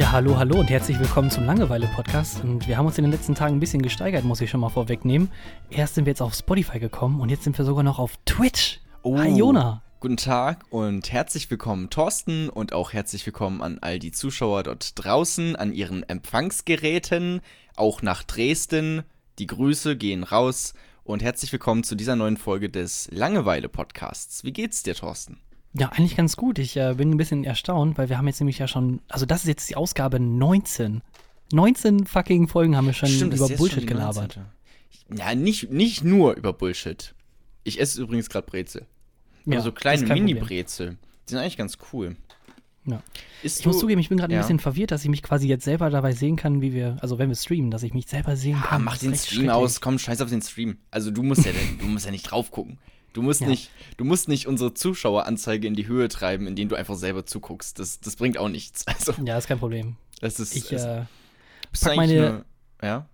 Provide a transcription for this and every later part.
Ja, hallo, hallo und herzlich willkommen zum Langeweile-Podcast. Und wir haben uns in den letzten Tagen ein bisschen gesteigert, muss ich schon mal vorwegnehmen. Erst sind wir jetzt auf Spotify gekommen und jetzt sind wir sogar noch auf Twitch. Hi, Jona. Guten Tag und herzlich willkommen, Thorsten, und auch herzlich willkommen an all die Zuschauer dort draußen, an ihren Empfangsgeräten, auch nach Dresden. Die Grüße gehen raus und herzlich willkommen zu dieser neuen Folge des Langeweile-Podcasts. Wie geht's dir, Thorsten? Ja, eigentlich ganz gut. Ich bin ein bisschen erstaunt, weil wir haben jetzt nämlich ja schon, also das ist jetzt die Ausgabe 19. 19 fucking Folgen haben wir schon über Bullshit gelabert. Ja, nicht nur über Bullshit. Ich esse übrigens gerade Brezel. Ja, so kleine Mini-Brezel. Die sind eigentlich ganz cool. Ja. Ich muss zugeben, ich bin gerade ein bisschen verwirrt, dass ich mich quasi jetzt selber dabei sehen kann, wie wir, also wenn wir streamen, dass ich mich selber sehen kann. Mach den Stream aus, komm, scheiß auf den Stream. Also du musst ja nicht drauf gucken. Du musst nicht unsere Zuschaueranzeige in die Höhe treiben, indem du einfach selber zuguckst. Das bringt auch nichts. Also, ja, ist kein Problem. Das ist, ich pack meine... Ja?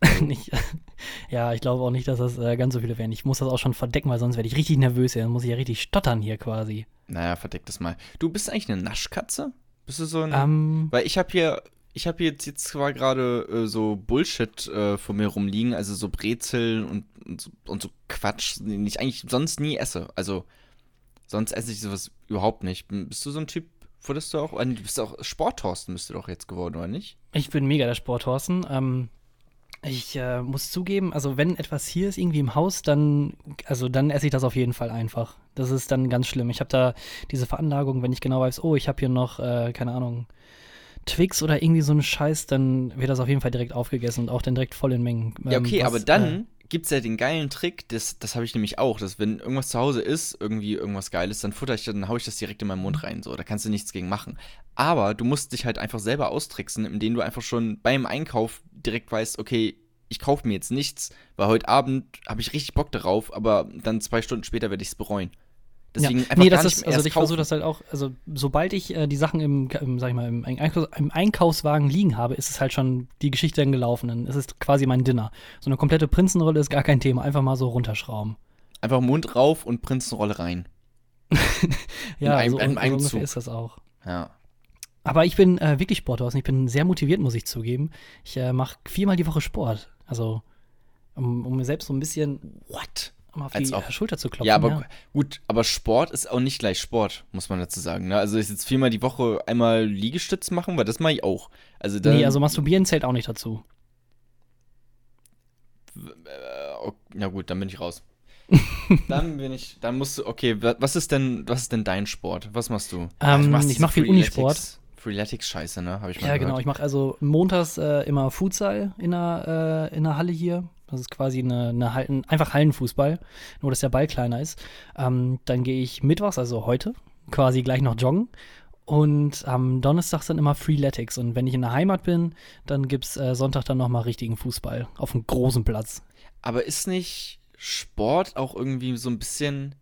Ja, ich glaube auch nicht, dass das ganz so viele werden. Ich muss das auch schon verdecken, weil sonst werde ich richtig nervös. Dann muss ich ja richtig stottern hier quasi. Naja, verdeck das mal. Du bist eigentlich eine Naschkatze? Bist du so ein... Weil ich habe hier jetzt zwar gerade so Bullshit vor mir rumliegen, also so Brezel und so Quatsch, den ich eigentlich sonst nie esse. Also, sonst esse ich sowas überhaupt nicht. Bist du so ein Typ, du bist auch Sport-Thorsten, bist du doch jetzt geworden, oder nicht? Ich bin mega der Sport-Thorsten. Ich muss zugeben, also wenn etwas hier ist, irgendwie im Haus, dann esse ich das auf jeden Fall einfach. Das ist dann ganz schlimm. Ich habe da diese Veranlagung, wenn ich genau weiß, ich habe hier noch, keine Ahnung, Twix oder irgendwie so einen Scheiß, dann wird das auf jeden Fall direkt aufgegessen und auch dann direkt voll in Mengen. Ja, okay, aber dann gibt's ja den geilen Trick, das habe ich nämlich auch, dass wenn irgendwas zu Hause ist, irgendwie irgendwas Geiles, dann hau ich das direkt in meinen Mund rein, so, da kannst du nichts gegen machen. Aber du musst dich halt einfach selber austricksen, indem du einfach schon beim Einkauf direkt weißt, okay, ich kaufe mir jetzt nichts, weil heute Abend habe ich richtig Bock darauf, aber dann 2 Stunden später werde ich es bereuen. Deswegen einfach gar nicht mehr erst ich versuche das halt auch, also sobald ich die Sachen im Einkaufswagen liegen habe, ist es halt schon die Geschichte dann gelaufen. Dann ist es quasi mein Dinner. So eine komplette Prinzenrolle ist gar kein Thema. Einfach mal so runterschrauben. Einfach Mund rauf und Prinzenrolle rein. Ja, so ungefähr ist das auch. Ja. Aber ich bin wirklich Sportler. Ich bin sehr motiviert, muss ich zugeben. Ich mache 4-mal die Woche Sport. Also, um mir selbst so ein bisschen mal auf die Schulter zu klopfen. Ja, aber gut, aber Sport ist auch nicht gleich Sport, muss man dazu sagen. Ne? Also ist jetzt 4-mal die Woche einmal Liegestütz machen, weil das mache ich auch. Also also Masturbieren zählt auch nicht dazu. Na gut, dann bin ich raus. Dann musst du, okay, was ist denn dein Sport? Was machst du? Ich mache viel Unisport. Freeletics-Scheiße, ne? Habe ich mal gehört. Ja, genau. Ich mache also montags immer Futsal in der Halle hier. Das ist quasi einfach Hallenfußball, nur dass der Ball kleiner ist. Dann gehe ich mittwochs, also heute, quasi gleich noch joggen. Und am Donnerstag dann immer Freeletics. Und wenn ich in der Heimat bin, dann gibt's Sonntag dann nochmal richtigen Fußball auf einem großen Platz. Aber ist nicht Sport auch irgendwie so ein bisschen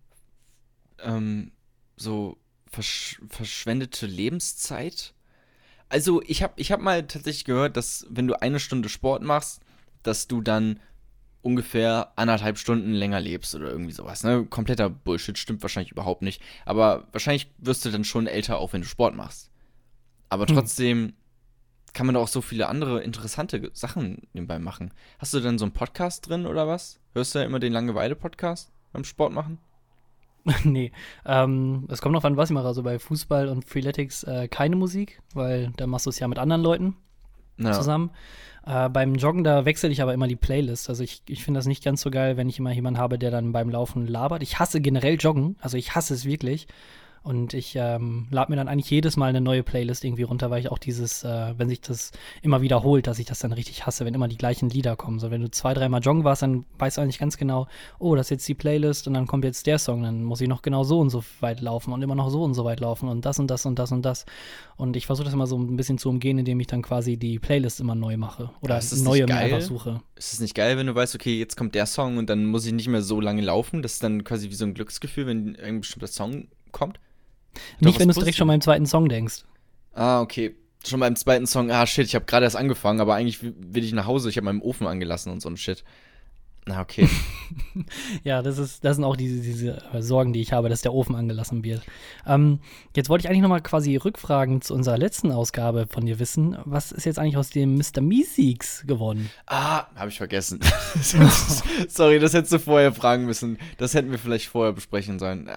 so verschwendete Lebenszeit? Also ich hab mal tatsächlich gehört, dass wenn du 1 Stunde Sport machst, dass du dann ungefähr 1,5 Stunden länger lebst oder irgendwie sowas. Ne? Kompletter Bullshit, stimmt wahrscheinlich überhaupt nicht. Aber wahrscheinlich wirst du dann schon älter, auch wenn du Sport machst. Aber trotzdem kann man doch auch so viele andere interessante Sachen nebenbei machen. Hast du dann so einen Podcast drin oder was? Hörst du ja immer den Langeweile-Podcast beim Sport machen? Nee, es kommt noch an, was ich mache. Also bei Fußball und Freeletics keine Musik, weil da machst du es ja mit anderen Leuten zusammen. Beim Joggen, da wechsle ich aber immer die Playlist. Also ich finde das nicht ganz so geil, wenn ich immer jemanden habe, der dann beim Laufen labert. Ich hasse generell Joggen, also ich hasse es wirklich. Und ich lade mir dann eigentlich jedes Mal eine neue Playlist irgendwie runter, weil ich auch dieses, wenn sich das immer wiederholt, dass ich das dann richtig hasse, wenn immer die gleichen Lieder kommen. So, wenn du 2-3 Mal joggen warst, dann weißt du eigentlich ganz genau, das ist jetzt die Playlist und dann kommt jetzt der Song, dann muss ich noch genau so und so weit laufen und immer noch so und so weit laufen und das und das und das und das. Und ich versuche das immer so ein bisschen zu umgehen, indem ich dann quasi die Playlist immer neu mache oder neue mir einfach suche. Ist es nicht geil, wenn du weißt, okay, jetzt kommt der Song und dann muss ich nicht mehr so lange laufen? Das ist dann quasi wie so ein Glücksgefühl, wenn ein bestimmter Song kommt? Nicht, wenn du es direkt schon beim zweiten Song denkst. Ah, okay. Schon beim zweiten Song, shit, ich habe gerade erst angefangen, aber eigentlich will ich nach Hause, ich habe meinen Ofen angelassen und so ein Shit. Na, okay. Ja, das sind auch diese Sorgen, die ich habe, dass der Ofen angelassen wird. Jetzt wollte ich eigentlich noch mal quasi Rückfragen zu unserer letzten Ausgabe von dir wissen. Was ist jetzt eigentlich aus dem Mr. Meeseeks gewonnen? Habe ich vergessen. Sorry, das hättest du vorher fragen müssen. Das hätten wir vielleicht vorher besprechen sollen.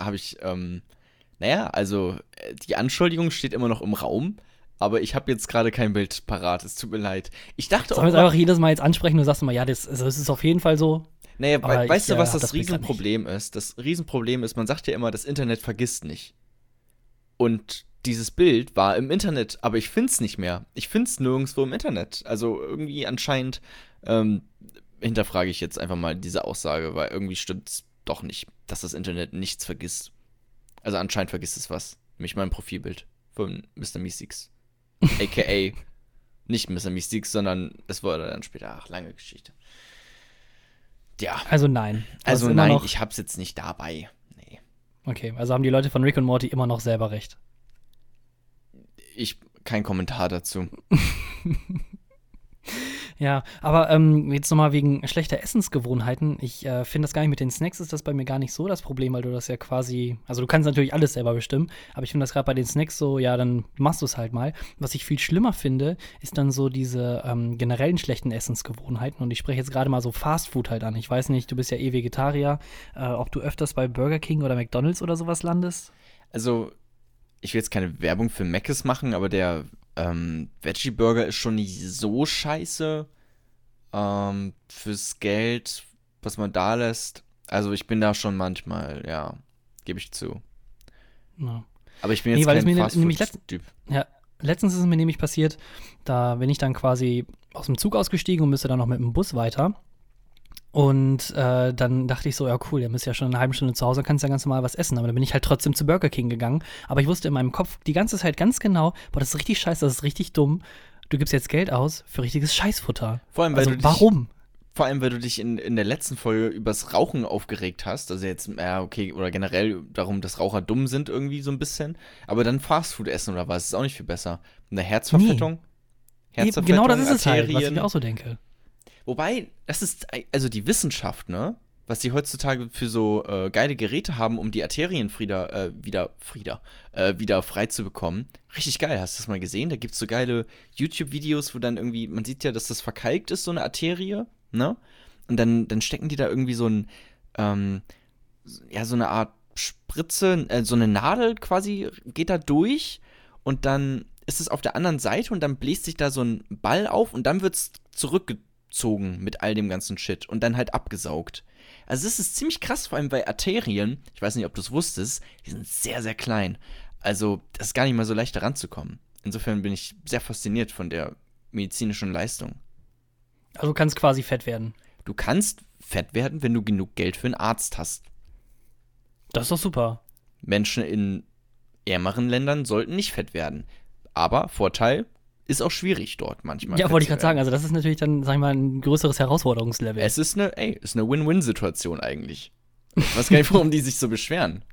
Also die Anschuldigung steht immer noch im Raum, aber ich habe jetzt gerade kein Bild parat. Es tut mir leid. Ich dachte Sollen wir es einfach jedes Mal jetzt ansprechen und du sagst immer, ja, das ist auf jeden Fall so. Naja, weißt du, was das Riesenproblem ist? Das Riesenproblem ist, man sagt ja immer, das Internet vergisst nicht. Und dieses Bild war im Internet, aber ich find's nicht mehr. Ich find's nirgendwo im Internet. Also irgendwie anscheinend hinterfrage ich jetzt einfach mal diese Aussage, weil irgendwie stimmt's doch nicht, dass das Internet nichts vergisst. Also anscheinend vergisst es was. Nämlich mein Profilbild von Mr. Meeseeks. A.k.a. nicht Mr. Meeseeks, sondern es wurde dann später, lange Geschichte. Ja. Also nein. Also nein, ich hab's jetzt nicht dabei. Nee. Okay, also haben die Leute von Rick und Morty immer noch selber recht. Kein Kommentar dazu. Ja, aber jetzt nochmal wegen schlechter Essensgewohnheiten. Ich finde das gar nicht, mit den Snacks ist das bei mir gar nicht so das Problem, weil du das ja quasi, also du kannst natürlich alles selber bestimmen, aber ich finde das gerade bei den Snacks so, ja, dann machst du es halt mal. Was ich viel schlimmer finde, ist dann so diese generellen schlechten Essensgewohnheiten, und ich spreche jetzt gerade mal so Fast Food halt an. Ich weiß nicht, du bist ja eh Vegetarier, ob du öfters bei Burger King oder McDonald's oder sowas landest? Also, ich will jetzt keine Werbung für Mc's machen, aber der Veggie-Burger ist schon nicht so scheiße fürs Geld, was man da lässt. Also ich bin da schon manchmal, ja, gebe ich zu. Ja. Aber ich bin jetzt kein Fast-Food-Typ. Ja, letztens ist es mir nämlich passiert, da bin ich dann quasi aus dem Zug ausgestiegen und müsste dann noch mit dem Bus weiter. Und dann dachte ich so, ja cool, der müsste ja schon eine halbe Stunde zu Hause, kannst ja ganz normal was essen. Aber dann bin ich halt trotzdem zu Burger King gegangen. Aber ich wusste in meinem Kopf die ganze Zeit ganz genau, boah, das ist richtig scheiße, das ist richtig dumm. Du gibst jetzt Geld aus für richtiges Scheißfutter. Vor allem, weil warum? Vor allem, weil du dich in der letzten Folge übers Rauchen aufgeregt hast. Also jetzt, okay, oder generell darum, dass Raucher dumm sind irgendwie so ein bisschen. Aber dann Fastfood essen oder was, ist auch nicht viel besser. Eine Herzverfettung? Nee. Genau das ist es halt, was ich mir auch so denke. Wobei, das ist, also die Wissenschaft, ne? Was die heutzutage für so geile Geräte haben, um die Arterien wieder frei zu bekommen. Richtig geil, hast du das mal gesehen? Da gibt's so geile YouTube-Videos, wo dann irgendwie, man sieht ja, dass das verkalkt ist, so eine Arterie, ne? Und dann stecken die da irgendwie so eine Art Spritze, so eine Nadel quasi geht da durch, und dann ist es auf der anderen Seite und dann bläst sich da so ein Ball auf und dann wird's zurückgezogen mit all dem ganzen Shit und dann halt abgesaugt. Also das ist ziemlich krass, vor allem bei Arterien, ich weiß nicht, ob du es wusstest, die sind sehr, sehr klein. Also das ist gar nicht mal so leicht, da ranzukommen. Insofern bin ich sehr fasziniert von der medizinischen Leistung. Also du kannst quasi fett werden. Du kannst fett werden, wenn du genug Geld für einen Arzt hast. Das ist doch super. Menschen in ärmeren Ländern sollten nicht fett werden. Aber Vorteil, ist auch schwierig dort manchmal. Ja, wollte ich gerade sagen. Also das ist natürlich dann, sag ich mal, ein größeres Herausforderungslevel. Es ist eine Win-Win-Situation eigentlich. Ich weiß gar nicht, warum die sich so beschweren.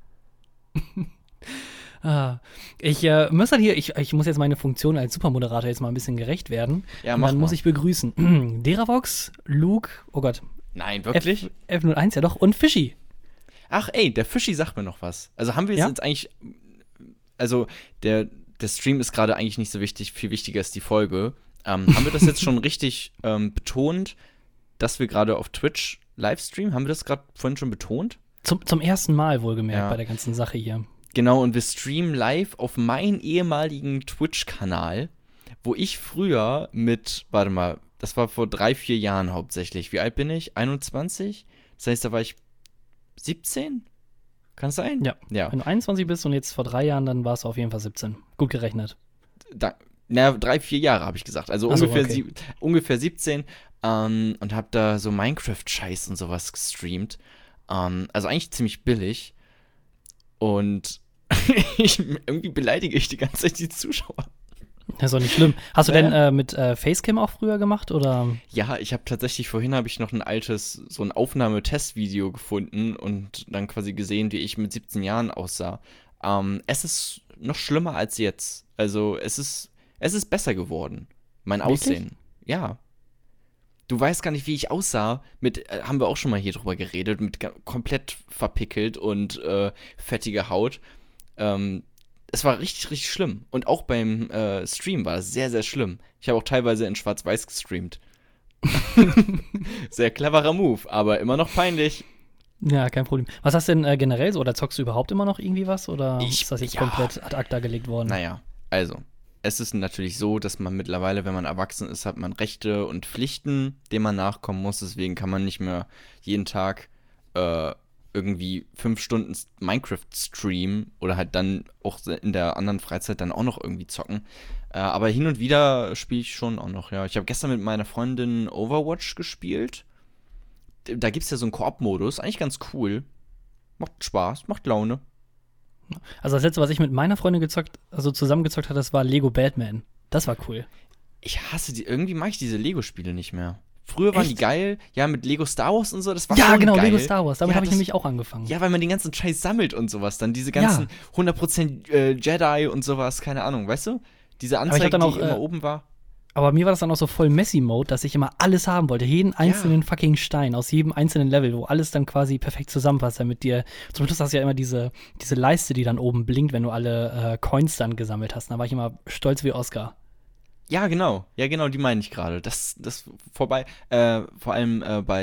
Ich muss halt ich muss jetzt meine Funktion als Supermoderator jetzt mal ein bisschen gerecht werden. Ja, und dann muss ich begrüßen Deravox, Luke, oh Gott. Nein, wirklich? F01, ja doch, und Fischi. Ach ey, der Fischi sagt mir noch was. Also haben wir jetzt eigentlich, also der Stream ist gerade eigentlich nicht so wichtig, viel wichtiger ist die Folge. Haben wir das jetzt schon richtig betont, dass wir gerade auf Twitch Livestreamen? Haben wir das gerade vorhin schon betont? Zum ersten Mal wohlgemerkt bei der ganzen Sache hier. Genau, und wir streamen live auf meinen ehemaligen Twitch-Kanal, wo ich früher das war vor 3-4 Jahren hauptsächlich. Wie alt bin ich? 21? Das heißt, da war ich 17? Kann es sein? Ja. Wenn du 21 bist und jetzt vor 3 Jahren, dann warst du auf jeden Fall 17. Gut gerechnet. 3-4 Jahre habe ich gesagt. Also ungefähr 17. Und habe da so Minecraft-Scheiß und sowas gestreamt. Also eigentlich ziemlich billig. Und irgendwie beleidige ich die ganze Zeit die Zuschauer. Das ist doch nicht schlimm. Hast du denn mit Facecam auch früher gemacht, oder? Ja, ich habe tatsächlich, vorhin habe ich noch ein altes, so ein Aufnahmetestvideo gefunden und dann quasi gesehen, wie ich mit 17 Jahren aussah. Es ist noch schlimmer als jetzt. Also es ist besser geworden. Mein Wirklich? Aussehen. Ja. Du weißt gar nicht, wie ich aussah. Haben wir auch schon mal hier drüber geredet, mit komplett verpickelt und fettige Haut. Es war richtig, richtig schlimm. Und auch beim Stream war es sehr, sehr schlimm. Ich habe auch teilweise in Schwarz-Weiß gestreamt. Sehr cleverer Move, aber immer noch peinlich. Ja, kein Problem. Was hast du denn generell so? Oder zockst du überhaupt immer noch irgendwie was? Oder ist das jetzt komplett ad acta gelegt worden? Naja, also, es ist natürlich so, dass man mittlerweile, wenn man erwachsen ist, hat man Rechte und Pflichten, denen man nachkommen muss. Deswegen kann man nicht mehr jeden Tag irgendwie 5 Stunden Minecraft streamen oder halt dann auch in der anderen Freizeit dann auch noch irgendwie zocken. Aber hin und wieder spiele ich schon auch noch, ja. Ich habe gestern mit meiner Freundin Overwatch gespielt. Da gibt es ja so einen Koop-Modus, eigentlich ganz cool. Macht Spaß, macht Laune. Also das letzte, was ich mit meiner Freundin zusammengezockt hatte, das war Lego Batman. Das war cool. Ich hasse die, irgendwie mag ich diese Lego-Spiele nicht mehr. Früher waren die geil, ja, mit Lego Star Wars und so, das war ja, schon genau, geil. Lego Star Wars, damit habe ich nämlich auch angefangen. Ja, weil man den ganzen Scheiß sammelt und sowas dann, diese ganzen 100% Jedi und sowas, keine Ahnung, weißt du? Diese Anzeige, die immer oben war. Aber mir war das dann auch so voll Messi-Mode, dass ich immer alles haben wollte. Jeden einzelnen fucking Stein aus jedem einzelnen Level, wo alles dann quasi perfekt zusammenpasst, damit dir, zum Schluss hast du ja immer diese Leiste, die dann oben blinkt, wenn du alle Coins dann gesammelt hast. Da war ich immer stolz wie Oscar. Ja, genau, die meine ich gerade. Das vorbei. Vor allem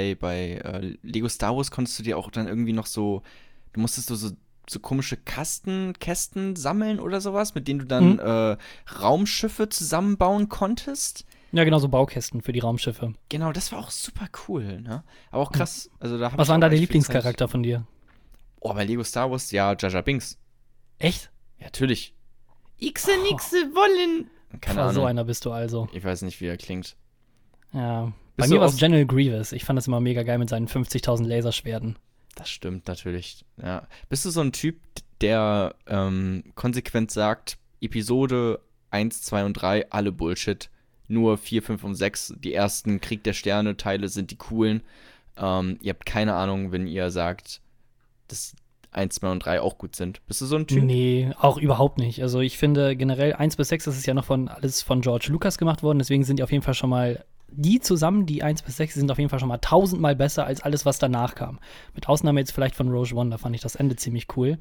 bei Lego Star Wars konntest du dir auch dann irgendwie noch so, du musstest so komische Kästen sammeln oder sowas, mit denen du dann Raumschiffe zusammenbauen konntest. Ja, genau, so Baukästen für die Raumschiffe. Genau, das war auch super cool, ne? Aber auch krass. Also, da was war denn da der Lieblingscharakter von dir? Oh, bei Lego Star Wars, ja, Jar Jar Binks. Echt? Ja, natürlich. Ixe wollen. Keine Ahnung. So einer bist du also. Ich weiß nicht, wie er klingt. Ja. Bei mir war es General Grievous. Ich fand das immer mega geil mit seinen 50.000 Laserschwerten. Das stimmt natürlich, ja. Bist du so ein Typ, der konsequent sagt, Episode 1, 2 und 3, alle Bullshit. Nur 4, 5 und 6, die ersten Krieg der Sterne-Teile sind die coolen. Ihr habt keine Ahnung, wenn ihr sagt, dass 1, 2 und 3 auch gut sind. Bist du so ein Typ? Nee, auch überhaupt nicht. Also ich finde generell 1 bis 6, das ist ja noch alles von George Lucas gemacht worden, deswegen sind die auf jeden Fall schon mal die 1 bis 6 sind auf jeden Fall schon mal 1000-mal besser als alles, was danach kam. Mit Ausnahme jetzt vielleicht von Rogue One, da fand ich das Ende ziemlich cool.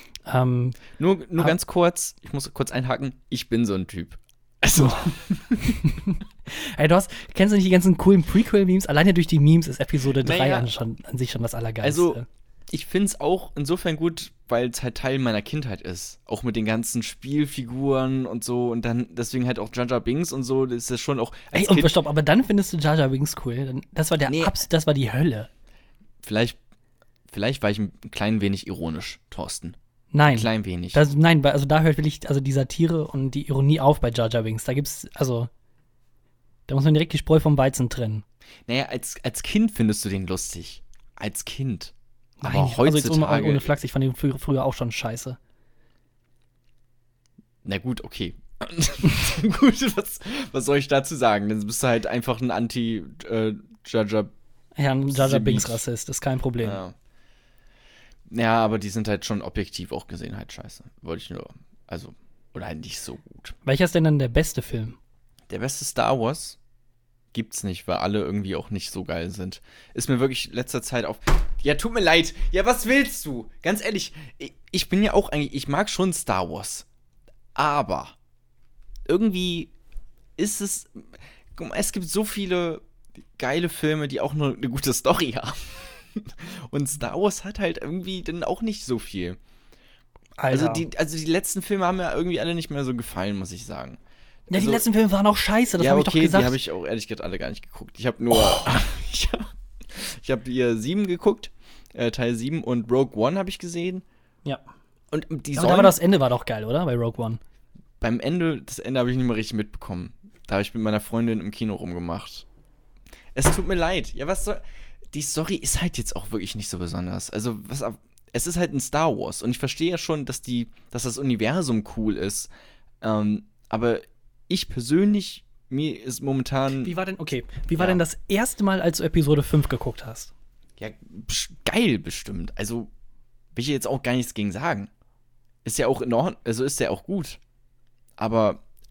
Nur ganz kurz, ich muss kurz einhaken, ich bin so ein Typ. Also. Ey, kennst du nicht die ganzen coolen Prequel-Memes? Alleine durch die Memes ist Episode 3 an sich schon das Allergeilste. Also, ich finde es auch insofern gut, weil es halt Teil meiner Kindheit ist. Auch mit den ganzen Spielfiguren und so. Und dann deswegen halt auch Jar Jar Binks und so. Das ist ja schon auch. Ey, und stopp, aber dann findest du Jar Jar Binks cool. Das war das war die Hölle. Vielleicht war ich ein klein wenig ironisch, Thorsten. Nein. Ein klein wenig. Da hört wirklich die Satire und die Ironie auf bei Jar Jar Binks. Da muss man direkt die Spreu vom Weizen trennen. Naja, als Kind findest du den lustig. Als Kind. Nein, aber heutzutage. Also ohne Flachs, ich fand den früher auch schon scheiße. Na gut, okay. Gut, was soll ich dazu sagen? Dann bist du halt einfach ein Anti-Jar Jar. Ja, ein Jar Jar Binks-Rassist, ist kein Problem. Ja, aber die sind halt schon objektiv auch gesehen halt scheiße. Wollte ich nur, oder halt nicht so gut. Welcher ist denn dann der beste Film? Der beste Star Wars gibt's nicht, weil alle irgendwie auch nicht so geil sind. Ist mir wirklich letzter Zeit auf. Ja, tut mir leid. Ja, was willst du? Ganz ehrlich, ich bin ja auch eigentlich, ich mag schon Star Wars. Aber irgendwie ist es. Guck mal, es gibt so viele geile Filme, die auch nur eine gute Story haben. Und Star Wars hat halt irgendwie dann auch nicht so viel. Alter. Also die letzten Filme haben mir irgendwie alle nicht mehr so gefallen, muss ich sagen. Ja, die letzten Filme waren auch scheiße, das habe ich doch gesagt. Die habe ich auch ehrlich gesagt alle gar nicht geguckt. Ich habe nur ich habe hier 7 geguckt, Teil 7 und Rogue One habe ich gesehen. Ja. Und aber das Ende war doch geil, oder? Bei Rogue One. Das Ende habe ich nicht mehr richtig mitbekommen. Da habe ich mit meiner Freundin im Kino rumgemacht. Es tut mir leid. Ja, was soll. Die Story ist halt jetzt auch wirklich nicht so besonders. Also, es ist halt ein Star Wars. Und ich verstehe ja schon, dass das Universum cool ist. Aber ich persönlich, mir ist momentan. Wie war denn das erste Mal, als du Episode 5 geguckt hast? Ja, geil bestimmt. Also, will ich jetzt auch gar nichts gegen sagen. Ist ja auch in Ordnung, also ist ja auch gut. Aber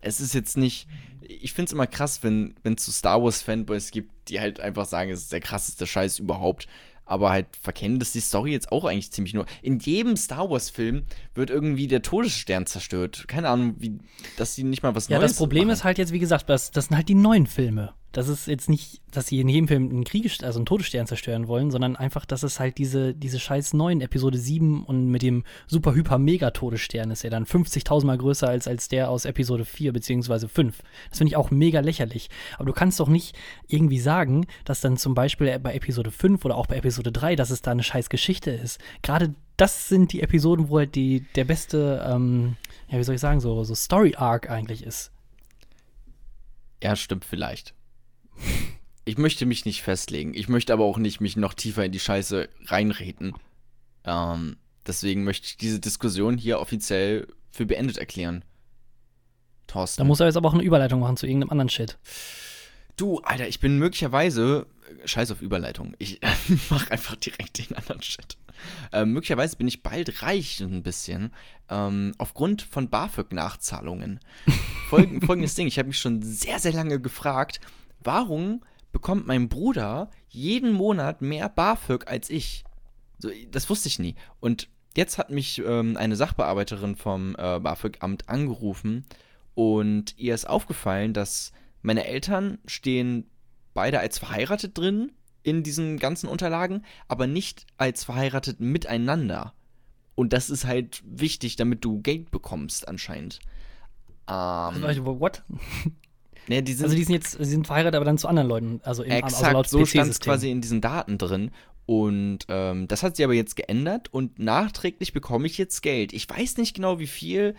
es ist jetzt nicht, ich finde es immer krass, wenn es so Star Wars-Fanboys gibt, die halt einfach sagen, es ist der krasseste Scheiß überhaupt, aber halt verkennen, dass die Story jetzt auch eigentlich ziemlich nur. In jedem Star Wars-Film wird irgendwie der Todesstern zerstört. Keine Ahnung, dass die nicht mal was Neues Ja, das Problem machen. ist halt jetzt, wie gesagt, das sind halt die neuen Filme. Das ist jetzt nicht, dass sie in jedem Film einen Todesstern zerstören wollen, sondern einfach, dass es halt diese scheiß neuen Episode 7 und mit dem super-hyper-mega-Todesstern ist, der dann 50.000 Mal größer als der aus Episode 4 beziehungsweise 5. Das finde ich auch mega lächerlich. Aber du kannst doch nicht irgendwie sagen, dass dann zum Beispiel bei Episode 5 oder auch bei Episode 3, dass es da eine scheiß Geschichte ist. Gerade das sind die Episoden, wo halt der beste, ja, wie soll ich sagen, so Story-Arc eigentlich ist. Ja, stimmt vielleicht. Ich möchte mich nicht festlegen. Ich möchte aber auch nicht mich noch tiefer in die Scheiße reinreden. Deswegen möchte ich diese Diskussion hier offiziell für beendet erklären. Thorsten. Da muss er jetzt aber auch eine Überleitung machen zu irgendeinem anderen Shit. Du, Alter, ich bin möglicherweise, scheiß auf Überleitung, ich mach einfach direkt den anderen Shit. Möglicherweise bin ich bald reich ein bisschen, aufgrund von BAföG-Nachzahlungen. Folgendes Ding, ich habe mich schon sehr, sehr lange gefragt, warum bekommt mein Bruder jeden Monat mehr BAföG als ich? So, das wusste ich nie. Und jetzt hat mich eine Sachbearbeiterin vom BAföG-Amt angerufen und ihr ist aufgefallen, dass meine Eltern stehen beide als verheiratet drin in diesen ganzen Unterlagen, aber nicht als verheiratet miteinander. Und das ist halt wichtig, damit du Geld bekommst anscheinend. What? Ne, die sind verheiratet, aber dann zu anderen Leuten. Also exakt, so stand es quasi in diesen Daten drin. Und das hat sie aber jetzt geändert und nachträglich bekomme ich jetzt Geld. Ich weiß nicht genau, wie viel.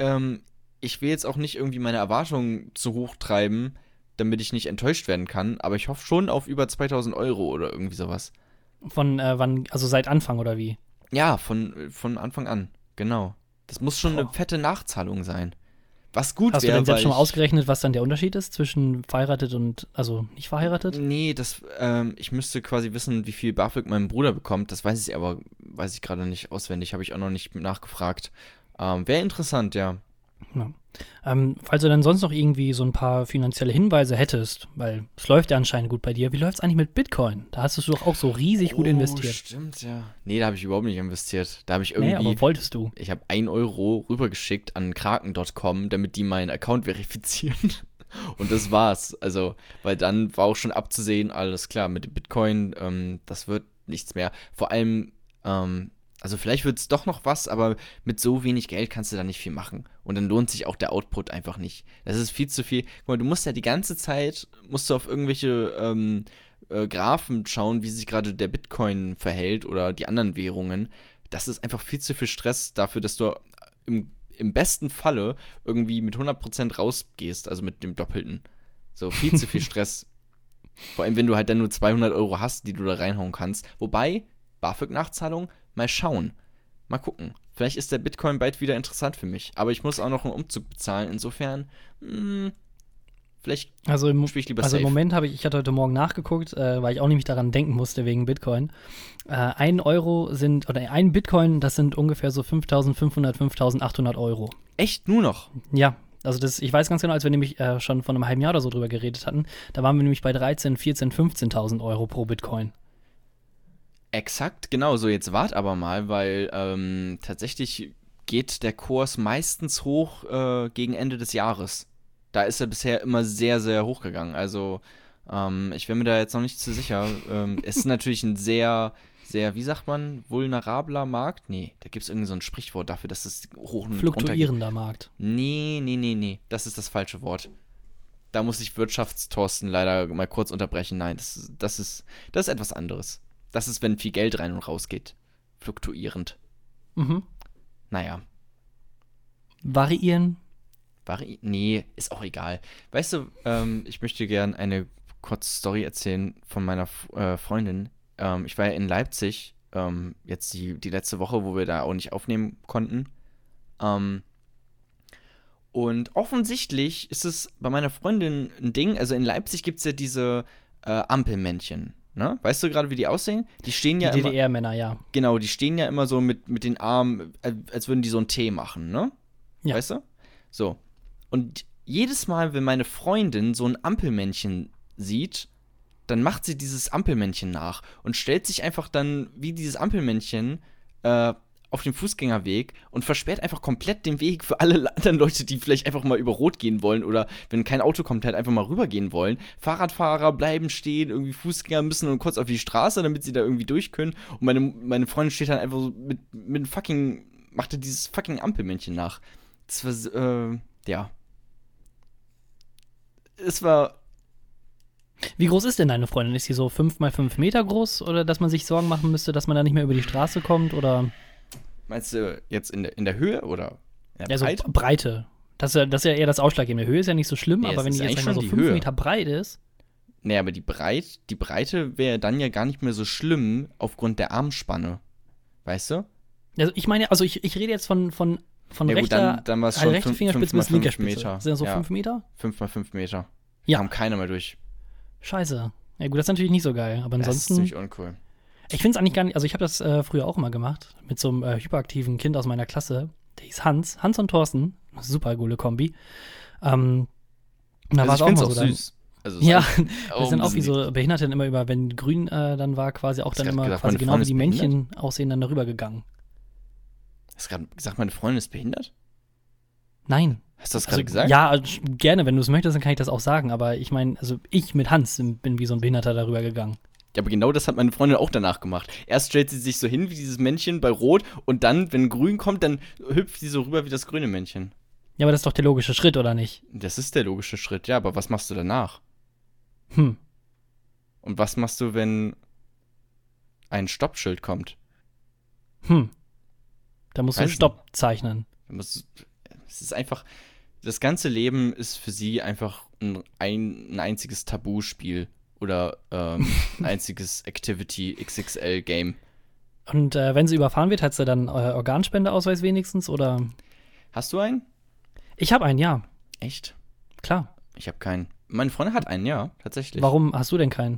Ich will jetzt auch nicht irgendwie meine Erwartungen zu hoch treiben, damit ich nicht enttäuscht werden kann. Aber ich hoffe schon auf über 2.000 Euro oder irgendwie sowas. Von wann, also seit Anfang oder wie? Ja, von Anfang an, genau. Das muss schon eine fette Nachzahlung sein. Was gut wäre. Hast du denn selbst schon mal ausgerechnet, was dann der Unterschied ist zwischen verheiratet und, also nicht verheiratet? Nee, ich müsste quasi wissen, wie viel BAföG mein Bruder bekommt. Das weiß ich gerade nicht auswendig, habe ich auch noch nicht nachgefragt. Wäre interessant, ja. Ja. Falls du dann sonst noch irgendwie so ein paar finanzielle Hinweise hättest, weil es läuft ja anscheinend gut bei dir, wie läuft es eigentlich mit Bitcoin? Da hast du doch auch so riesig gut investiert. Stimmt, ja. Nee, da habe ich überhaupt nicht investiert. Da habe ich irgendwie. Nee, aber wolltest du? Ich habe 1 Euro rübergeschickt an kraken.com, damit die meinen Account verifizieren. Und das war's. Also, weil dann war auch schon abzusehen, alles klar, mit dem Bitcoin, das wird nichts mehr. Vor allem, also vielleicht wird es doch noch was, aber mit so wenig Geld kannst du da nicht viel machen. Und dann lohnt sich auch der Output einfach nicht. Das ist viel zu viel. Guck mal, du musst ja die ganze Zeit, auf irgendwelche Graphen schauen, wie sich gerade der Bitcoin verhält oder die anderen Währungen. Das ist einfach viel zu viel Stress dafür, dass du im besten Falle irgendwie mit 100% rausgehst, also mit dem Doppelten. So, viel zu viel Stress. Vor allem, wenn du halt dann nur 200 Euro hast, die du da reinhauen kannst. Wobei, BAföG-Nachzahlung, mal schauen. Mal gucken. Vielleicht ist der Bitcoin bald wieder interessant für mich. Aber ich muss auch noch einen Umzug bezahlen. Insofern, vielleicht spiele ich lieber safe. Also im Moment ich hatte heute Morgen nachgeguckt, weil ich auch nämlich daran denken musste wegen Bitcoin. 1 Bitcoin, das sind ungefähr so 5.500, 5.800 Euro. Echt? Nur noch? Ja. Also ich weiß ganz genau, als wir nämlich schon vor einem halben Jahr oder so drüber geredet hatten, da waren wir nämlich bei 13, 14, 15.000 Euro pro Bitcoin. Exakt, genau so. Jetzt wart aber mal, weil tatsächlich geht der Kurs meistens hoch gegen Ende des Jahres. Da ist er bisher immer sehr, sehr hoch gegangen. Also ich bin mir da jetzt noch nicht zu sicher. Es ist natürlich ein sehr, sehr, wie sagt man, vulnerabler Markt? Nee, da gibt es irgendwie so ein Sprichwort dafür, dass es hoch und fluktuierender Markt. Nee. Das ist das falsche Wort. Da muss ich Wirtschaftsthorsten leider mal kurz unterbrechen. Nein, das ist etwas anderes. Das ist, wenn viel Geld rein und raus geht. Fluktuierend. Mhm. Naja. Variieren? Nee, ist auch egal. Weißt du, ich möchte gern eine kurze Story erzählen von meiner Freundin. Ich war ja in Leipzig, jetzt die letzte Woche, wo wir da auch nicht aufnehmen konnten. Und offensichtlich ist es bei meiner Freundin ein Ding. Also in Leipzig gibt es ja diese Ampelmännchen. Ne? Weißt du gerade, wie die aussehen? Die stehen ja die DDR-Männer, ja. Genau, die stehen ja immer so mit den Armen, als würden die so einen T machen, ne? Ja. Weißt du? So. Und jedes Mal, wenn meine Freundin so ein Ampelmännchen sieht, dann macht sie dieses Ampelmännchen nach und stellt sich einfach dann wie dieses Ampelmännchen auf den Fußgängerweg und versperrt einfach komplett den Weg für alle anderen Leute, die vielleicht einfach mal über Rot gehen wollen oder wenn kein Auto kommt, halt einfach mal rübergehen wollen. Fahrradfahrer bleiben stehen, irgendwie Fußgänger müssen nur kurz auf die Straße, damit sie da irgendwie durch können. Und meine Freundin steht dann einfach so mit fucking, machte dieses fucking Ampelmännchen nach. Das war, ja. Es war. Wie groß ist denn deine Freundin? Ist sie so 5 mal 5 Meter groß? Oder dass man sich Sorgen machen müsste, dass man da nicht mehr über die Straße kommt? Oder? Meinst du jetzt in der Höhe oder in der Breite? So Breite. Das ist ja eher das Ausschlaggebende. Höhe ist ja nicht so schlimm, aber wenn die jetzt einmal so 5 Meter breit ist. Nee, aber die Breite wäre dann ja gar nicht mehr so schlimm aufgrund der Armspanne. Weißt du? Also ich meine, ich rede jetzt von ja, rechter, gut, dann war es schon rechte Fingerspitze bis linker Spitze. Meter. Sind das so 5 Meter? 5 mal 5 Meter. Ja. Kam keiner mehr durch. Scheiße. Ja gut, das ist natürlich nicht so geil, aber ansonsten. Das ist ziemlich uncool. Ich finde es eigentlich gar nicht, also ich habe das früher auch immer gemacht, mit so einem hyperaktiven Kind aus meiner Klasse, der hieß Hans und Thorsten, super coole Kombi. Da war es auch mal so süß. Also ja, wir sind auch wie so Behinderte immer über, wenn grün dann war, quasi auch dann immer quasi genau wie die Männchen aussehen, dann darüber gegangen. Hast du gerade gesagt, meine Freundin ist behindert? Nein. Hast du das gerade gesagt? Ja, gerne, wenn du es möchtest, dann kann ich das auch sagen, aber ich meine, also ich mit Hans bin wie so ein Behinderter darüber gegangen. Ja, aber genau das hat meine Freundin auch danach gemacht. Erst stellt sie sich so hin wie dieses Männchen bei Rot und dann, wenn grün kommt, dann hüpft sie so rüber wie das grüne Männchen. Ja, aber das ist doch der logische Schritt, oder nicht? Das ist der logische Schritt, ja, aber was machst du danach? Und was machst du, wenn ein Stoppschild kommt? Da musst du Stopp zeichnen. Es ist einfach, das ganze Leben ist für sie einfach ein einziges Tabuspiel. Oder ein einziges Activity XXL Game. Und wenn sie überfahren wird, hat sie dann Organspendeausweis wenigstens, oder? Hast du einen? Ich habe einen, ja. Echt? Klar. Ich habe keinen. Meine Freundin hat einen, ja, tatsächlich. Warum hast du denn keinen?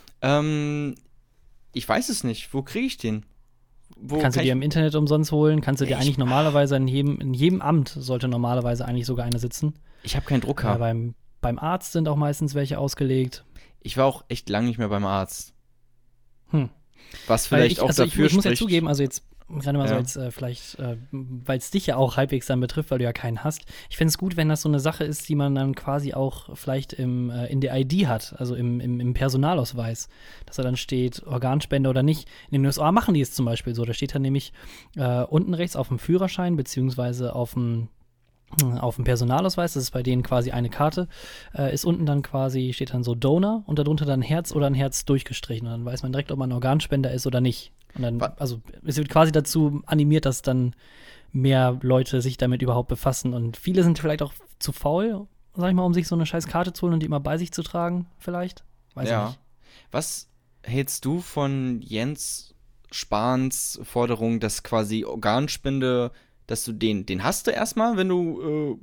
Ich weiß es nicht. Wo kriege ich den? Kannst du dir im Internet umsonst holen? Kannst du dir eigentlich normalerweise in jedem Amt sollte normalerweise eigentlich sogar eine sitzen. Ich habe keinen Drucker. Beim Arzt sind auch meistens welche ausgelegt. Ich war auch echt lange nicht mehr beim Arzt. Was vielleicht auch dafür spricht. Ich muss ja zugeben, also jetzt gerade mal so als vielleicht, weil es dich ja auch halbwegs dann betrifft, weil du ja keinen hast. Ich finde es gut, wenn das so eine Sache ist, die man dann quasi auch vielleicht in der ID hat, also im Personalausweis, dass da dann steht, Organspende oder nicht. In den USA machen die es zum Beispiel so. Da steht dann nämlich unten rechts auf dem Führerschein beziehungsweise auf dem Personalausweis, das ist bei denen quasi eine Karte, ist unten dann quasi, steht dann so Donor und darunter dann Herz oder ein Herz durchgestrichen. Und dann weiß man direkt, ob man ein Organspender ist oder nicht. Und dann, also es wird quasi dazu animiert, dass dann mehr Leute sich damit überhaupt befassen. Und viele sind vielleicht auch zu faul, sag ich mal, um sich so eine scheiß Karte zu holen und die immer bei sich zu tragen, vielleicht. Weiß ich nicht. Was hältst du von Jens Spahns Forderung, dass quasi Organspende, dass du den hast du erstmal, wenn du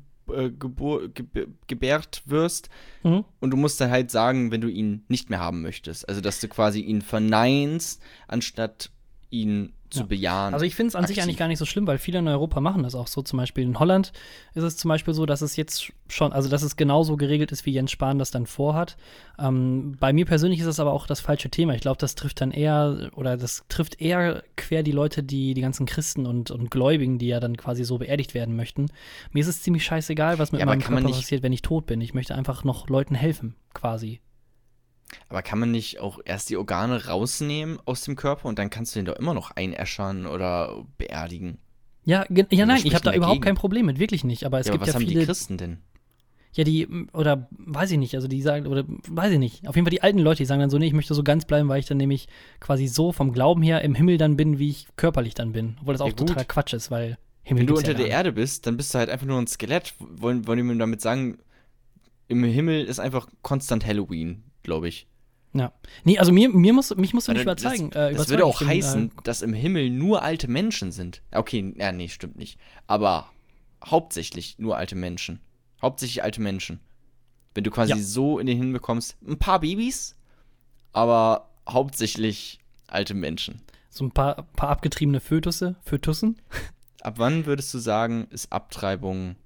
gebärt wirst. Und du musst dann halt sagen, wenn du ihn nicht mehr haben möchtest. Also, dass du quasi ihn verneinst, anstatt ihn zu bejahen. Also ich finde es an sich eigentlich gar nicht so schlimm, weil viele in Europa machen das auch so. Zum Beispiel in Holland ist es zum Beispiel so, dass es jetzt schon, also dass es genauso geregelt ist, wie Jens Spahn das dann vorhat. Bei mir persönlich ist das aber auch das falsche Thema. Ich glaube, das trifft eher quer die Leute, die ganzen Christen und Gläubigen, die ja dann quasi so beerdigt werden möchten. Mir ist es ziemlich scheißegal, was mit meinem Körper passiert, wenn ich tot bin. Ich möchte einfach noch Leuten helfen, quasi. Aber kann man nicht auch erst die Organe rausnehmen aus dem Körper und dann kannst du den doch immer noch einäschern oder beerdigen? Ja, nein, ich habe da überhaupt kein Problem mit, wirklich nicht. Aber es gibt ja viele. Was haben die Christen denn? Ja, oder weiß ich nicht, also die sagen, oder weiß ich nicht. Auf jeden Fall die alten Leute, die sagen dann so, nee, ich möchte so ganz bleiben, weil ich dann nämlich quasi so vom Glauben her im Himmel dann bin, wie ich körperlich dann bin. Obwohl das auch totaler Quatsch ist, weil Himmel Wenn du unter der Erde bist, dann bist du halt einfach nur ein Skelett. Wollen die mir damit sagen, im Himmel ist einfach konstant Halloween, glaube ich. Ja. Nee, also mich musst du nicht überzeugen. Das würde auch heißen, dass im Himmel nur alte Menschen sind. Okay, ja, nee, stimmt nicht. Aber hauptsächlich nur alte Menschen. Hauptsächlich alte Menschen. Wenn du quasi so in den Himmel bekommst, ein paar Babys, aber hauptsächlich alte Menschen. So ein paar abgetriebene Fötussen? Ab wann würdest du sagen, ist Abtreibung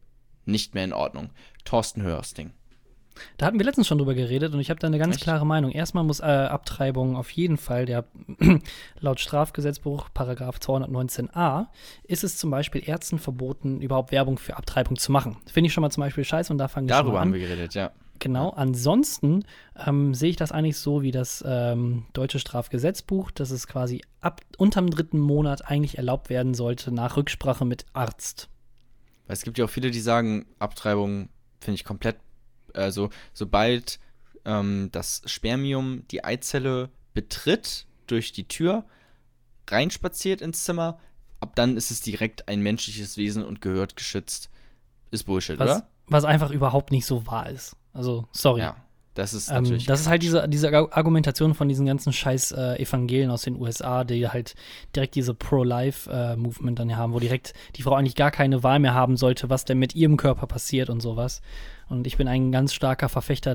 nicht mehr in Ordnung. Thorsten Hörsting. Da hatten wir letztens schon drüber geredet und ich habe da eine ganz klare Meinung. Erstmal muss Abtreibung auf jeden Fall, laut Strafgesetzbuch Paragraph 219a, ist es zum Beispiel Ärzten verboten, überhaupt Werbung für Abtreibung zu machen. Finde ich schon mal zum Beispiel scheiße und da fange ich schon mal an. Darüber haben wir geredet, ja. Genau, ansonsten sehe ich das eigentlich so wie das deutsche Strafgesetzbuch, dass es quasi unterm 3. Monat eigentlich erlaubt werden sollte, nach Rücksprache mit Arzt. Es gibt ja auch viele, die sagen, Abtreibung finde ich komplett. Also, sobald das Spermium die Eizelle betritt, durch die Tür, reinspaziert ins Zimmer, ab dann ist es direkt ein menschliches Wesen und gehört geschützt. Ist Bullshit, oder? Was einfach überhaupt nicht so wahr ist. Also, sorry. Ja, das ist natürlich. Das ist halt diese Argumentation von diesen ganzen scheiß Evangelien aus den USA, die halt direkt diese Pro-Life-Movement dann haben, wo direkt die Frau eigentlich gar keine Wahl mehr haben sollte, was denn mit ihrem Körper passiert und sowas. Und ich bin ein ganz starker Verfechter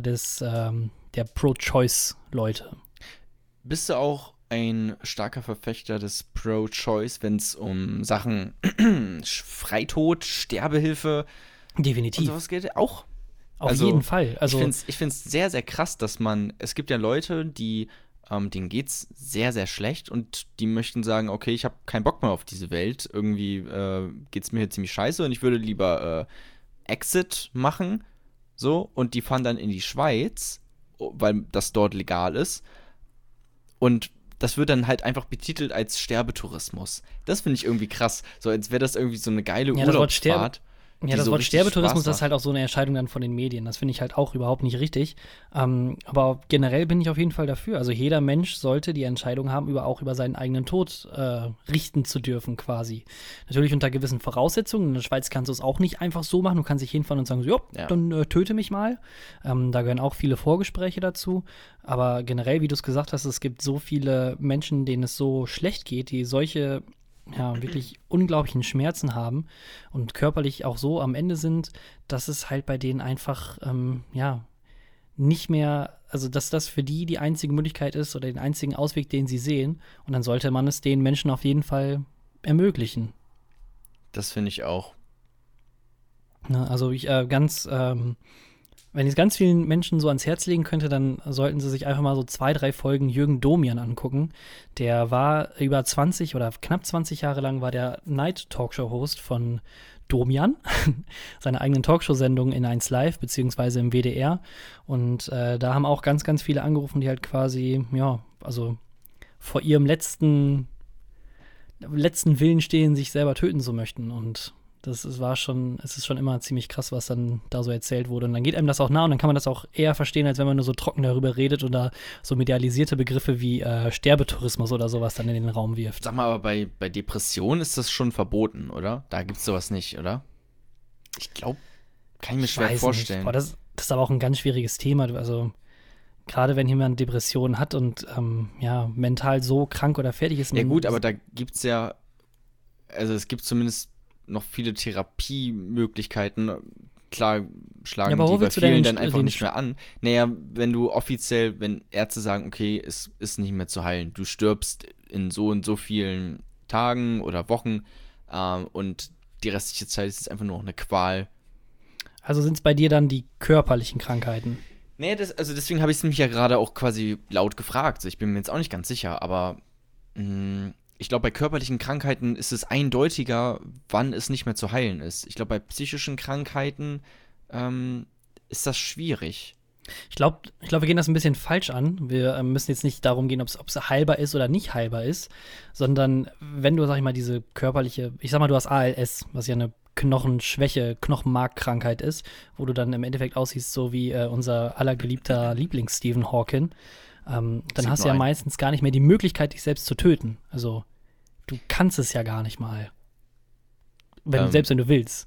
der Pro-Choice-Leute. Bist du auch ein starker Verfechter des Pro-Choice, wenn es um Sachen Freitod, Sterbehilfe Definitiv. und sowas geht? Auch? Auf jeden Fall. Also, ich find's sehr, sehr krass, dass es gibt ja Leute, denen geht's sehr, sehr schlecht und die möchten sagen, okay, ich habe keinen Bock mehr auf diese Welt, irgendwie geht's mir hier ziemlich scheiße und ich würde lieber Exit machen, so, und die fahren dann in die Schweiz, weil das dort legal ist und das wird dann halt einfach betitelt als Sterbetourismus. Das finde ich irgendwie krass, so als wäre das irgendwie so eine geile Urlaubsfahrt. Ja, das Wort Sterbetourismus, das ist halt auch so eine Entscheidung dann von den Medien. Das finde ich halt auch überhaupt nicht richtig. Aber generell bin ich auf jeden Fall dafür. Also jeder Mensch sollte die Entscheidung haben, auch über seinen eigenen Tod richten zu dürfen quasi. Natürlich unter gewissen Voraussetzungen. In der Schweiz kannst du es auch nicht einfach so machen. Du kannst dich hinfahren und sagen, so, ja. Dann töte mich mal. Da gehören auch viele Vorgespräche dazu. Aber generell, wie du es gesagt hast, es gibt so viele Menschen, denen es so schlecht geht, die solche wirklich unglaublichen Schmerzen haben und körperlich auch so am Ende sind, dass es halt bei denen einfach, nicht mehr, also dass das für die einzige Möglichkeit ist oder den einzigen Ausweg, den sie sehen. Und dann sollte man es den Menschen auf jeden Fall ermöglichen. Das finde ich auch. Also wenn ich es ganz vielen Menschen so ans Herz legen könnte, dann sollten sie sich einfach mal so 2, 3 Folgen Jürgen Domian angucken. Der war über 20 oder knapp 20 Jahre lang war der Night-Talkshow-Host von Domian, seiner eigenen Talkshow-Sendung in 1 Live beziehungsweise im WDR. Und da haben auch ganz, ganz viele angerufen, die halt quasi, also vor ihrem letzten Willen stehen, sich selber töten zu möchten. Und es ist schon immer ziemlich krass, was dann da so erzählt wurde. Und dann geht einem das auch nah und dann kann man das auch eher verstehen, als wenn man nur so trocken darüber redet oder so medialisierte Begriffe wie Sterbetourismus oder sowas dann in den Raum wirft. Sag mal, aber bei Depressionen ist das schon verboten, oder? Da gibt's sowas nicht, oder? Ich glaube, kann ich mir schwer vorstellen. Boah, das ist aber auch ein ganz schwieriges Thema. Also gerade wenn jemand Depressionen hat und mental so krank oder fertig ist. Ja gut, aber da gibt's ja, also es gibt zumindest noch viele Therapiemöglichkeiten. Klar schlagen die bei vielen dann einfach nicht mehr an. Naja, wenn Ärzte sagen, okay, es ist nicht mehr zu heilen, du stirbst in so und so vielen Tagen oder Wochen und die restliche Zeit ist es einfach nur noch eine Qual. Also sind es bei dir dann die körperlichen Krankheiten? Nee, deswegen habe ich es mich ja gerade auch quasi laut gefragt. Ich bin mir jetzt auch nicht ganz sicher, aber ich glaube, bei körperlichen Krankheiten ist es eindeutiger, wann es nicht mehr zu heilen ist. Ich glaube, bei psychischen Krankheiten ist das schwierig. Ich glaube, wir gehen das ein bisschen falsch an. Wir müssen jetzt nicht darum gehen, ob es heilbar ist oder nicht heilbar ist, sondern wenn du, sag ich mal, diese körperliche, ich sag mal, du hast ALS, was ja eine Knochenschwäche, Knochenmarkkrankheit ist, wo du dann im Endeffekt aussiehst, so wie unser allergeliebter Lieblings-Stephen Hawking, dann hast du ja meistens gar nicht mehr die Möglichkeit, dich selbst zu töten. Also du kannst es ja gar nicht mal. Selbst wenn du willst.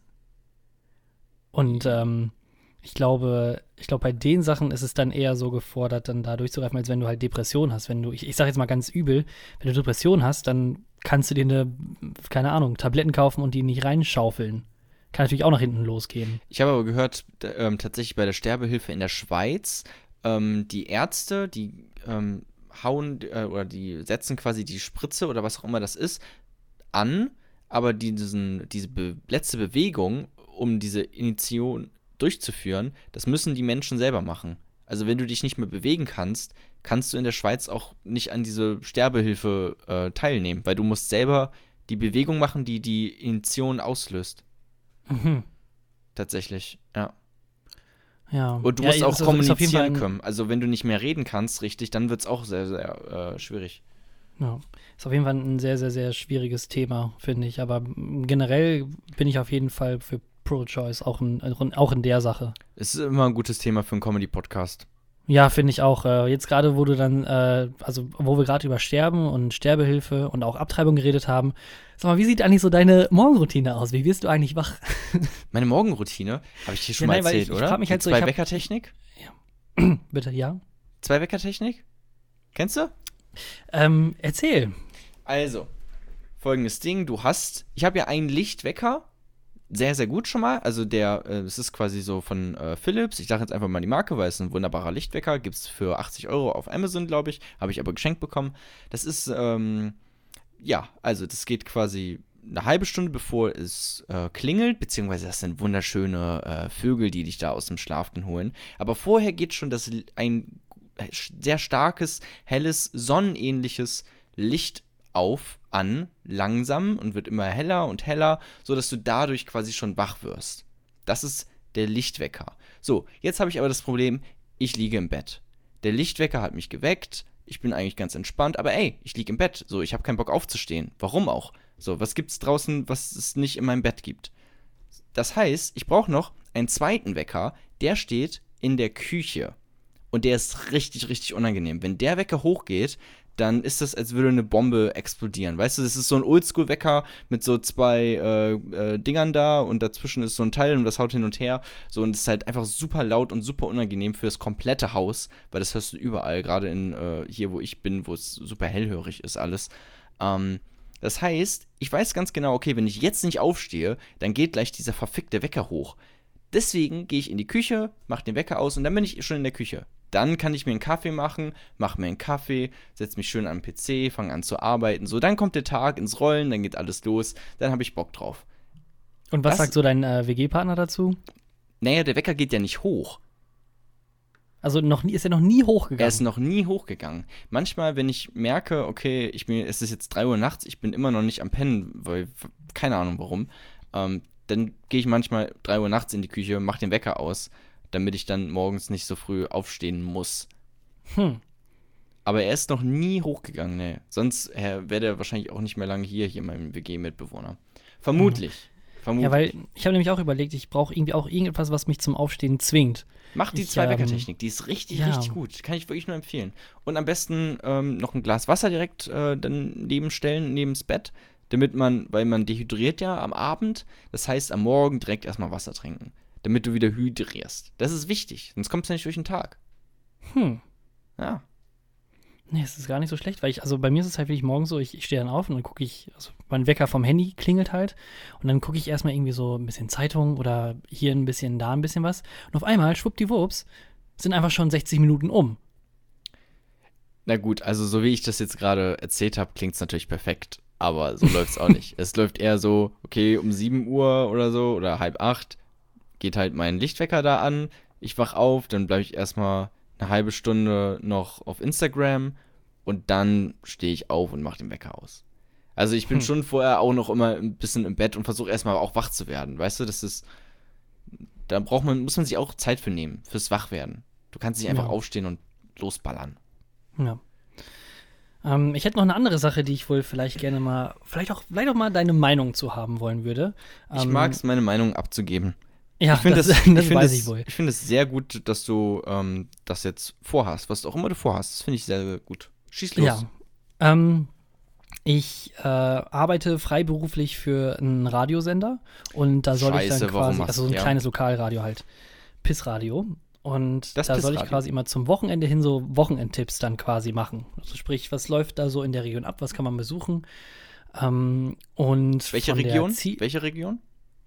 Und ich glaube, bei den Sachen ist es dann eher so gefordert, dann da durchzugreifen, als wenn du halt Depression hast. Wenn du, ich sag jetzt mal ganz übel, wenn du Depression hast, dann kannst du dir keine Ahnung, Tabletten kaufen und die nicht reinschaufeln. Kann natürlich auch nach hinten losgehen. Ich habe aber gehört, tatsächlich bei der Sterbehilfe in der Schweiz, die Ärzte, die hauen oder die setzen quasi die Spritze oder was auch immer das ist, an, aber diese letzte Bewegung um diese Initiation durchzuführen, das müssen die Menschen selber machen. Also wenn du dich nicht mehr bewegen kannst, kannst du in der Schweiz auch nicht an diese Sterbehilfe teilnehmen, weil du musst selber die Bewegung machen, die die Initiation auslöst. Tatsächlich, ja. Ja. Und du musst auch kommunizieren können. Also wenn du nicht mehr reden kannst, richtig, dann wird es auch sehr, sehr schwierig. Ja, ist auf jeden Fall ein sehr, sehr, sehr schwieriges Thema, finde ich. Aber generell bin ich auf jeden Fall für Pro-Choice, auch in der Sache. Es ist immer ein gutes Thema für einen Comedy-Podcast. Ja, finde ich auch. Jetzt gerade, wo wir gerade über Sterben und Sterbehilfe und auch Abtreibung geredet haben. Sag mal, wie sieht eigentlich so deine Morgenroutine aus? Wie wirst du eigentlich wach? Meine Morgenroutine? Habe ich dir schon mal erzählt, oder? Ich frage mich halt so, Zwei-Wecker-Technik? Ja. Bitte, ja? Zwei-Wecker-Technik? Kennst du? Erzähl. Also, folgendes Ding. Ich habe ja einen Lichtwecker. Sehr, sehr gut schon mal. Also es ist quasi so von Philips. Ich sage jetzt einfach mal die Marke, weil es ein wunderbarer Lichtwecker. Gibt es für 80 € auf Amazon, glaube ich. Habe ich aber geschenkt bekommen. Das ist, also das geht quasi eine halbe Stunde, bevor es klingelt. Beziehungsweise das sind wunderschöne Vögel, die dich da aus dem Schlafen holen. Aber vorher geht schon ein sehr starkes, helles, sonnenähnliches Licht an, langsam und wird immer heller und heller, sodass du dadurch quasi schon wach wirst. Das ist der Lichtwecker. So, jetzt habe ich aber das Problem, ich liege im Bett. Der Lichtwecker hat mich geweckt, ich bin eigentlich ganz entspannt, aber ey, ich liege im Bett, so, ich habe keinen Bock aufzustehen. Warum auch? So, was gibt's draußen, was es nicht in meinem Bett gibt? Das heißt, ich brauche noch einen zweiten Wecker, der steht in der Küche. Und der ist richtig, richtig unangenehm. Wenn der Wecker hochgeht, dann ist das, als würde eine Bombe explodieren. Weißt du, das ist so ein Oldschool-Wecker mit so zwei Dingern da und dazwischen ist so ein Teil und das haut hin und her. So, und es ist halt einfach super laut und super unangenehm für das komplette Haus, weil das hörst du überall, gerade in hier, wo ich bin, wo es super hellhörig ist alles. Das heißt, ich weiß ganz genau, okay, wenn ich jetzt nicht aufstehe, dann geht gleich dieser verfickte Wecker hoch. Deswegen gehe ich in die Küche, mache den Wecker aus und dann bin ich schon in der Küche. Dann kann ich mir einen Kaffee machen, mache mir einen Kaffee, setze mich schön an den PC, fange an zu arbeiten. So, dann kommt der Tag ins Rollen, dann geht alles los, dann habe ich Bock drauf. Und was sagt so dein WG-Partner dazu? Naja, der Wecker geht ja nicht hoch. Also ist er noch nie hochgegangen? Er ist noch nie hochgegangen. Manchmal, wenn ich merke, okay, es ist jetzt 3 Uhr nachts, ich bin immer noch nicht am Pennen, weil, keine Ahnung warum, dann gehe ich manchmal 3 Uhr nachts in die Küche, mache den Wecker aus, damit ich dann morgens nicht so früh aufstehen muss. Aber er ist noch nie hochgegangen, ne. Sonst wäre der wahrscheinlich auch nicht mehr lange hier mein WG-Mitbewohner. Vermutlich. Ja, weil ich habe nämlich auch überlegt, ich brauche irgendwie auch irgendetwas, was mich zum Aufstehen zwingt. Mach die Zwei-Wecker-Technik, die ist richtig, richtig gut. Kann ich wirklich nur empfehlen. Und am besten noch ein Glas Wasser direkt daneben stellen, neben das Bett, weil man dehydriert ja am Abend. Das heißt, am Morgen direkt erstmal Wasser trinken, damit du wieder hydrierst. Das ist wichtig, sonst kommst du nicht durch den Tag. Ja. Nee, es ist gar nicht so schlecht, weil bei mir ist es halt wirklich morgens so, ich stehe dann auf und dann gucke ich, also mein Wecker vom Handy klingelt halt und dann gucke ich erstmal irgendwie so ein bisschen Zeitung oder hier ein bisschen, da ein bisschen was und auf einmal, schwuppdiwupps, sind einfach schon 60 Minuten um. Na gut, also so wie ich das jetzt gerade erzählt habe, klingt es natürlich perfekt, aber so läuft es auch nicht. Es läuft eher so, okay, um 7 Uhr oder so oder 7:30 geht halt mein Lichtwecker da an, ich wach auf, dann bleibe ich erstmal eine halbe Stunde noch auf Instagram und dann stehe ich auf und mache den Wecker aus. Also ich bin schon vorher auch noch immer ein bisschen im Bett und versuche erstmal auch wach zu werden. Weißt du, da muss man sich auch Zeit für nehmen, fürs Wachwerden. Du kannst nicht einfach aufstehen und losballern. Ja. Ich hätte noch eine andere Sache, die ich wohl vielleicht auch mal deine Meinung zu haben wollen würde. Ich mag es, meine Meinung abzugeben. Ja, das weiß ich wohl. Ich finde es sehr gut, dass du das jetzt vorhast, was auch immer du vorhast. Das finde ich sehr, sehr gut. Schieß los. Ja. Ich arbeite freiberuflich für einen Radiosender und da soll ich dann quasi, also so ein kleines Lokalradio halt, Pissradio. Und da soll ich quasi immer zum Wochenende hin so Wochenendtipps dann quasi machen. Also sprich, was läuft da so in der Region ab, was kann man besuchen? Und Welche Region? Welche Region?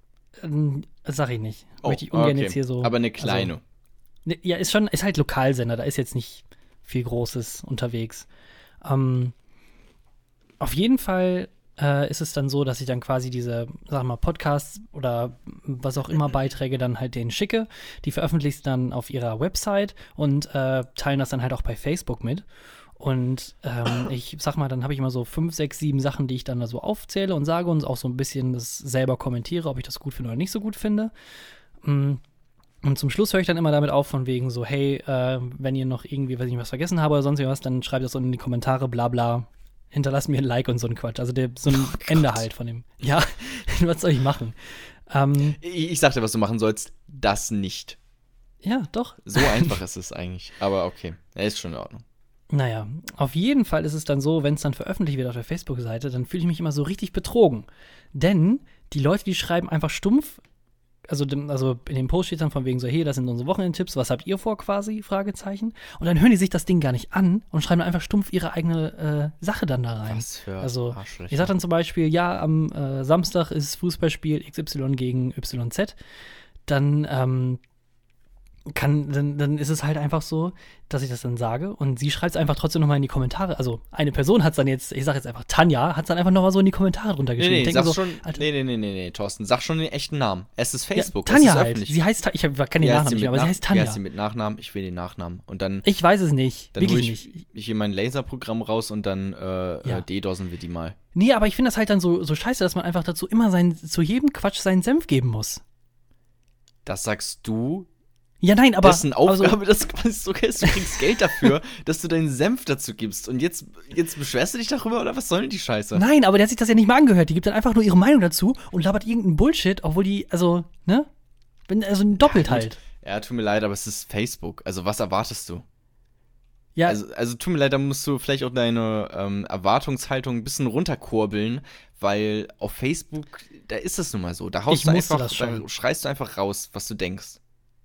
Sag ich nicht. Möchte ich ungern jetzt hier so. Aber eine kleine. Also, ja, ist halt Lokalsender, da ist jetzt nicht viel Großes unterwegs. Auf jeden Fall ist es dann so, dass ich dann quasi diese, sag mal, Podcasts oder was auch immer Beiträge dann halt denen schicke. Die veröffentlichen dann auf ihrer Website und teilen das dann halt auch bei Facebook mit. Und ich sag mal, dann habe ich immer so 5, 6, 7 Sachen, die ich dann da so aufzähle und sage und auch so ein bisschen das selber kommentiere, ob ich das gut finde oder nicht so gut finde. Und zum Schluss höre ich dann immer damit auf, von wegen so, hey, wenn ihr noch irgendwie, weiß ich nicht, was vergessen habe oder sonst irgendwas, dann schreibt das unten in die Kommentare, bla bla. Hinterlasst mir ein Like und so ein Quatsch. Also so ein Ende halt von dem. Ja, was soll ich machen? Ich sag dir, was du machen sollst. Das nicht. Ja, doch. So einfach ist es eigentlich. Aber okay, ist schon in Ordnung. Naja, auf jeden Fall ist es dann so, wenn es dann veröffentlicht wird auf der Facebook-Seite, dann fühle ich mich immer so richtig betrogen. Denn die Leute, die schreiben einfach stumpf, also in dem Post steht dann von wegen so, hey, das sind unsere Wochenendtipps, was habt ihr vor quasi, Fragezeichen. Und dann hören die sich das Ding gar nicht an und schreiben dann einfach stumpf ihre eigene Sache dann da rein. Was für also Arschlöcher. ich sag dann zum Beispiel, ja, am Samstag ist Fußballspiel XY gegen YZ. Dann dann ist es halt einfach so, dass ich das dann sage und sie schreibt es einfach trotzdem nochmal in die Kommentare. Also eine Person hat es dann jetzt, ich sag jetzt einfach Tanja, hat es dann einfach nochmal so in die Kommentare drunter geschrieben. Nee, Thorsten, sag schon den echten Namen. Es ist Facebook, ja, Tanja es ist halt. öffentlich. Sie heißt, ich kenne den Nachnamen nicht mehr, aber sie heißt Tanja. Wie heißt sie mit Nachnamen? Ich will den Nachnamen. Und dann, ich weiß es nicht, dann wirklich nicht. Ich hier mein Laserprogramm raus und dann DDoSen wir die mal. Nee, aber ich finde das halt dann so scheiße, dass man einfach dazu immer zu jedem Quatsch seinen Senf geben muss. Das sagst du? Ja, nein, aber. Das ist eine Aufgabe, das ist okay, du kriegst Geld dafür, dass du deinen Senf dazu gibst. Und jetzt beschwerst du dich darüber, oder was soll denn die Scheiße? Nein, aber der hat sich das ja nicht mal angehört. Die gibt dann einfach nur ihre Meinung dazu und labert irgendeinen Bullshit, obwohl die, also, ne? Also doppelt halt. Ja, tut mir leid, aber es ist Facebook. Also, was erwartest du? Ja. Also tut mir leid, da musst du vielleicht auch deine Erwartungshaltung ein bisschen runterkurbeln, weil auf Facebook, da ist es nun mal so. Da schreist du einfach raus, was du denkst.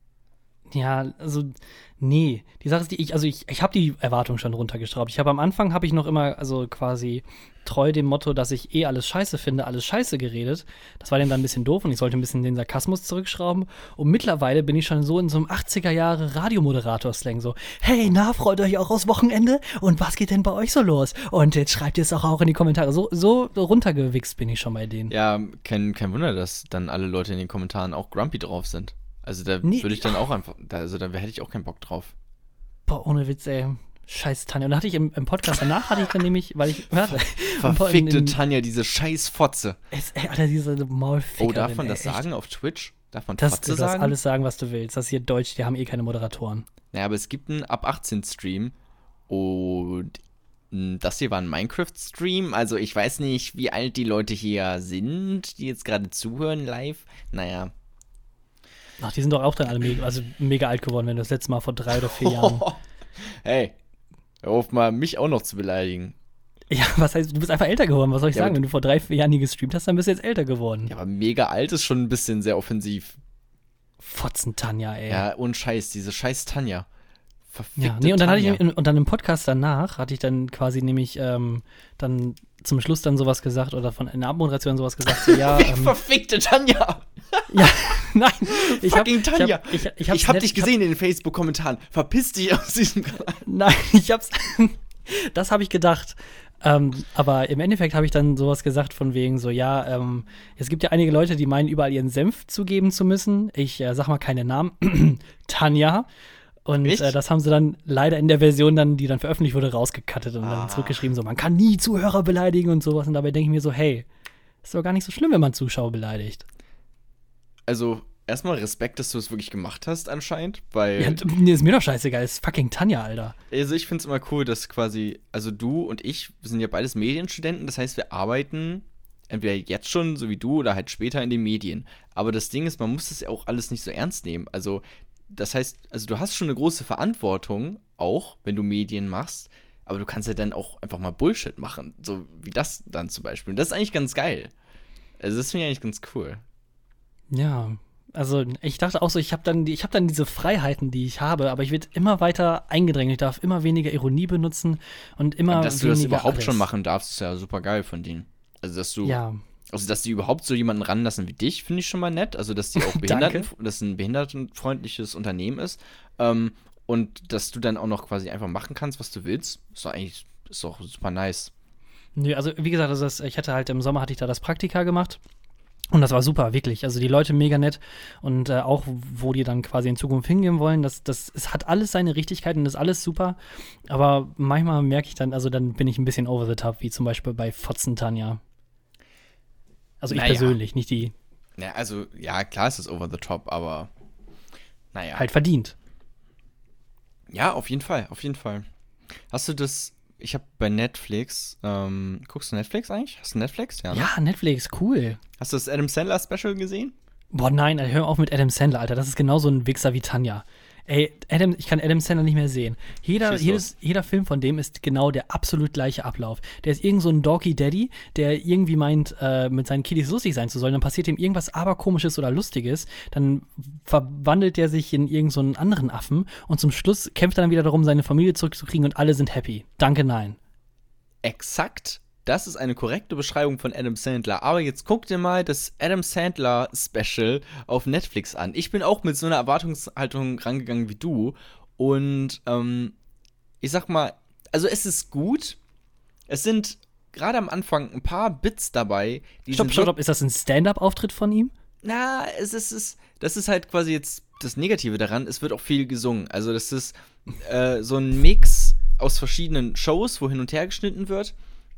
Ja, also, nee. Die Sache ist, ich habe die Erwartung schon runtergeschraubt. Am Anfang habe ich noch immer, also quasi treu dem Motto, dass ich alles scheiße finde, alles scheiße geredet. Das war dann ein bisschen doof und ich sollte ein bisschen den Sarkasmus zurückschrauben. Und mittlerweile bin ich schon so in so einem 80er-Jahre-Radiomoderator-Slang so, hey, na, freut euch auch aufs Wochenende? Und was geht denn bei euch so los? Und jetzt schreibt ihr es auch in die Kommentare. So runtergewichst bin ich schon bei denen. Ja, kein Wunder, dass dann alle Leute in den Kommentaren auch grumpy drauf sind. Also da würde ich dann auch einfach, da hätte ich auch keinen Bock drauf. Boah, ohne Witz, ey. Scheiß Tanja. Und da hatte ich im Podcast danach, nämlich, weil ich, verfickte Tanja, diese scheiß Fotze. Alter, diese Maulfickerin. Oh, darf man das echt sagen auf Twitch? Darf man Fotze sagen? Du darfst alles sagen, was du willst. Das ist hier Deutsch, die haben eh keine Moderatoren. Naja, aber es gibt einen Ab-18-Stream und das hier war ein Minecraft-Stream. Also ich weiß nicht, wie alt die Leute hier sind, die jetzt gerade zuhören live. Naja. Ach, die sind doch auch dann alle mega alt geworden, wenn du das letzte Mal vor 3 oder 4 Jahren. Hey, hör auf mal, mich auch noch zu beleidigen. Ja, was heißt, du bist einfach älter geworden, was soll ich sagen? Wenn du vor 3, 4 Jahren nie gestreamt hast, dann bist du jetzt älter geworden. Ja, aber mega alt ist schon ein bisschen sehr offensiv. Fotzen Tanja, ey. Ja, und Scheiß, diese scheiß Tanja. Verfickte ja, nee, und dann Tanja. und dann im Podcast danach hatte ich dann quasi nämlich dann zum Schluss dann sowas gesagt oder in der Abmoderation sowas gesagt, so, ja. Verfickte Tanja! Ja, nein. Fucking Tanja. Ich hab dich gesehen in den Facebook-Kommentaren. Verpiss dich aus diesem Kanal. Nein, das habe ich gedacht. Aber im Endeffekt habe ich dann sowas gesagt von wegen so, ja, es gibt ja einige Leute, die meinen, überall ihren Senf zugeben zu müssen. Ich sag mal keine Namen. Tanja. Und das haben sie dann leider in der Version, die dann veröffentlicht wurde, rausgekattet und dann zurückgeschrieben, so, man kann nie Zuhörer beleidigen und sowas. Und dabei denke ich mir so, hey, ist doch gar nicht so schlimm, wenn man Zuschauer beleidigt. Also, erstmal Respekt, dass du es wirklich gemacht hast, anscheinend, weil. Ja, nee, ist mir doch scheißegal, ist fucking Tanja, Alter. Also, ich find's immer cool, dass quasi, also du und ich, wir sind ja beides Medienstudenten, das heißt, wir arbeiten entweder jetzt schon, so wie du, oder halt später in den Medien. Aber das Ding ist, man muss das ja auch alles nicht so ernst nehmen. Also, das heißt, also du hast schon eine große Verantwortung, auch wenn du Medien machst, aber du kannst ja dann auch einfach mal Bullshit machen, so wie das dann zum Beispiel. Und das ist eigentlich ganz geil. Also, das finde ich eigentlich ganz cool. Ja, also ich dachte auch so, ich hab dann diese Freiheiten, die ich habe, aber ich werde immer weiter eingedrängt. Ich darf immer weniger Ironie benutzen und immer weniger dass du das überhaupt alles schon machen darfst, ist ja super geil von denen. Also, dass die überhaupt so jemanden ranlassen wie dich, finde ich schon mal nett. Also, dass die auch dass ein behindertenfreundliches Unternehmen ist. Und dass du dann auch noch quasi einfach machen kannst, was du willst, ist doch super nice. Nö, also wie gesagt, ich hatte halt im Sommer hatte ich da das Praktika gemacht. Und das war super, wirklich. Also die Leute mega nett und auch, wo die dann quasi in Zukunft hingehen wollen, es hat alles seine Richtigkeit und ist alles super. Aber manchmal merke ich dann, also dann bin ich ein bisschen over the top, wie zum Beispiel bei Fotzen Tanja. Also ich persönlich, nicht die. Ja, also, ja, klar ist es over the top, aber naja. Halt verdient. Ja, auf jeden Fall, auf jeden Fall. Hast du das, ich habe bei Netflix, guckst du Netflix eigentlich? Hast du Netflix? Ja, ne? Ja, Netflix, cool. Hast du das Adam Sandler Special gesehen? Boah, nein, hör auf mit Adam Sandler, Alter. Das ist genauso ein Wichser wie Tanja. Ey, ich kann Adam Sandler nicht mehr sehen. Jeder Film von dem ist genau der absolut gleiche Ablauf. Der ist irgend so ein Dorky Daddy, der irgendwie meint, mit seinen Kiddies lustig sein zu sollen. Dann passiert ihm irgendwas aberkomisches oder Lustiges. Dann verwandelt er sich in irgend so einen anderen Affen. Und zum Schluss kämpft er dann wieder darum, seine Familie zurückzukriegen und alle sind happy. Danke, nein. Exakt. Das ist eine korrekte Beschreibung von Adam Sandler. Aber jetzt guck dir mal das Adam Sandler Special auf Netflix an. Ich bin auch mit so einer Erwartungshaltung rangegangen wie du. Und ich sag mal, also es ist gut. Es sind gerade am Anfang ein paar Bits dabei. Stopp. Ist das ein Stand-up-Auftritt von ihm? Na, das ist halt quasi jetzt das Negative daran. Es wird auch viel gesungen. Also das ist so ein Mix aus verschiedenen Shows, wo hin und her geschnitten wird.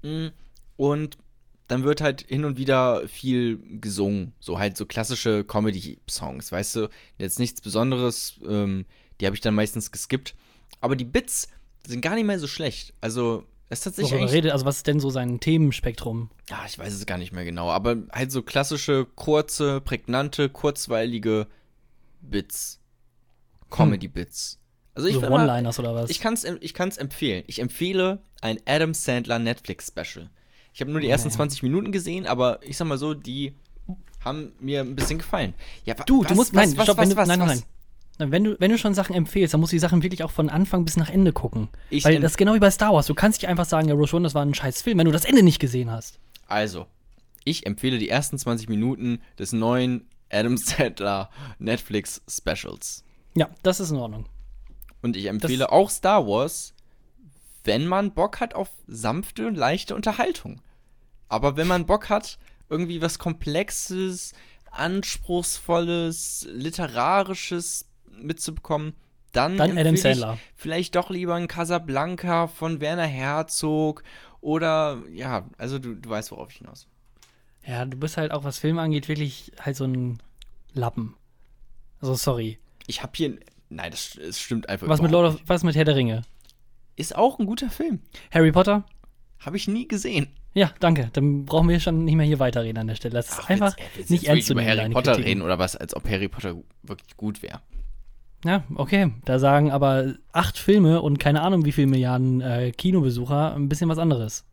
Und dann wird halt hin und wieder viel gesungen. So halt so klassische Comedy-Songs, weißt du? Jetzt nichts Besonderes, die habe ich dann meistens geskippt. Aber die Bits sind gar nicht mehr so schlecht. Also, es ist tatsächlich also was ist denn so sein Themenspektrum? Ja, ich weiß es gar nicht mehr genau. Aber halt so klassische, kurze, prägnante, kurzweilige Bits. Comedy-Bits. Also so One-Liners oder was? Ich kann's empfehlen. Ich empfehle ein Adam Sandler Netflix-Special. Ich habe nur die ersten 20 Minuten gesehen, aber ich sag mal so, die haben mir ein bisschen gefallen. Ja, du musst, nein, stopp, nein. Wenn du schon Sachen empfehlst, dann musst du die Sachen wirklich auch von Anfang bis nach Ende gucken. Weil das ist genau wie bei Star Wars. Du kannst nicht einfach sagen, ja, Rogue One, das war ein scheiß Film, wenn du das Ende nicht gesehen hast. Also, ich empfehle die ersten 20 Minuten des neuen Adam Sandler Netflix Specials. Ja, das ist in Ordnung. Und ich empfehle auch Star Wars, wenn man Bock hat auf sanfte und leichte Unterhaltung. Aber wenn man Bock hat, irgendwie was Komplexes, Anspruchsvolles, Literarisches mitzubekommen, dann Adam Sandler. Vielleicht doch lieber ein Casablanca von Werner Herzog oder, ja, also du weißt, worauf ich hinaus will. Ja, du bist halt auch, was Filme angeht, wirklich halt so ein Lappen. Also, sorry. Ich hab hier, nein, das stimmt einfach Was mit Herr der Ringe? Ist auch ein guter Film. Harry Potter? Habe ich nie gesehen. Ja, danke. Dann brauchen wir schon nicht mehr hier weiterreden an der Stelle. Das ist einfach nicht ernst zu nehmen. Über Harry Potter reden oder was, als ob Harry Potter wirklich gut wäre. Ja, okay. Da sagen aber 8 Filme und keine Ahnung wie viele Milliarden Kinobesucher ein bisschen was anderes.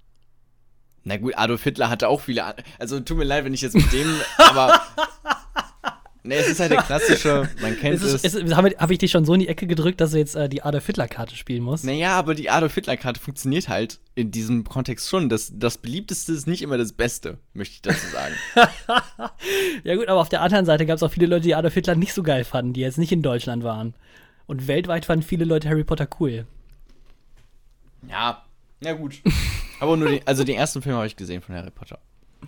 Na gut, Adolf Hitler hatte auch viele. Also tut mir leid, wenn ich jetzt mit dem, aber ne, es ist halt der klassische, man kennt es. Habe ich dich schon so in die Ecke gedrückt, dass du jetzt die Adolf Hitler-Karte spielen musst? Naja, aber die Adolf Hitler-Karte funktioniert halt in diesem Kontext schon. Das Beliebteste ist nicht immer das Beste, möchte ich dazu sagen. Ja gut, aber auf der anderen Seite gab es auch viele Leute, die Adolf Hitler nicht so geil fanden, die jetzt nicht in Deutschland waren. Und weltweit fanden viele Leute Harry Potter cool. Ja, na gut. Aber nur den ersten Film habe ich gesehen von Harry Potter.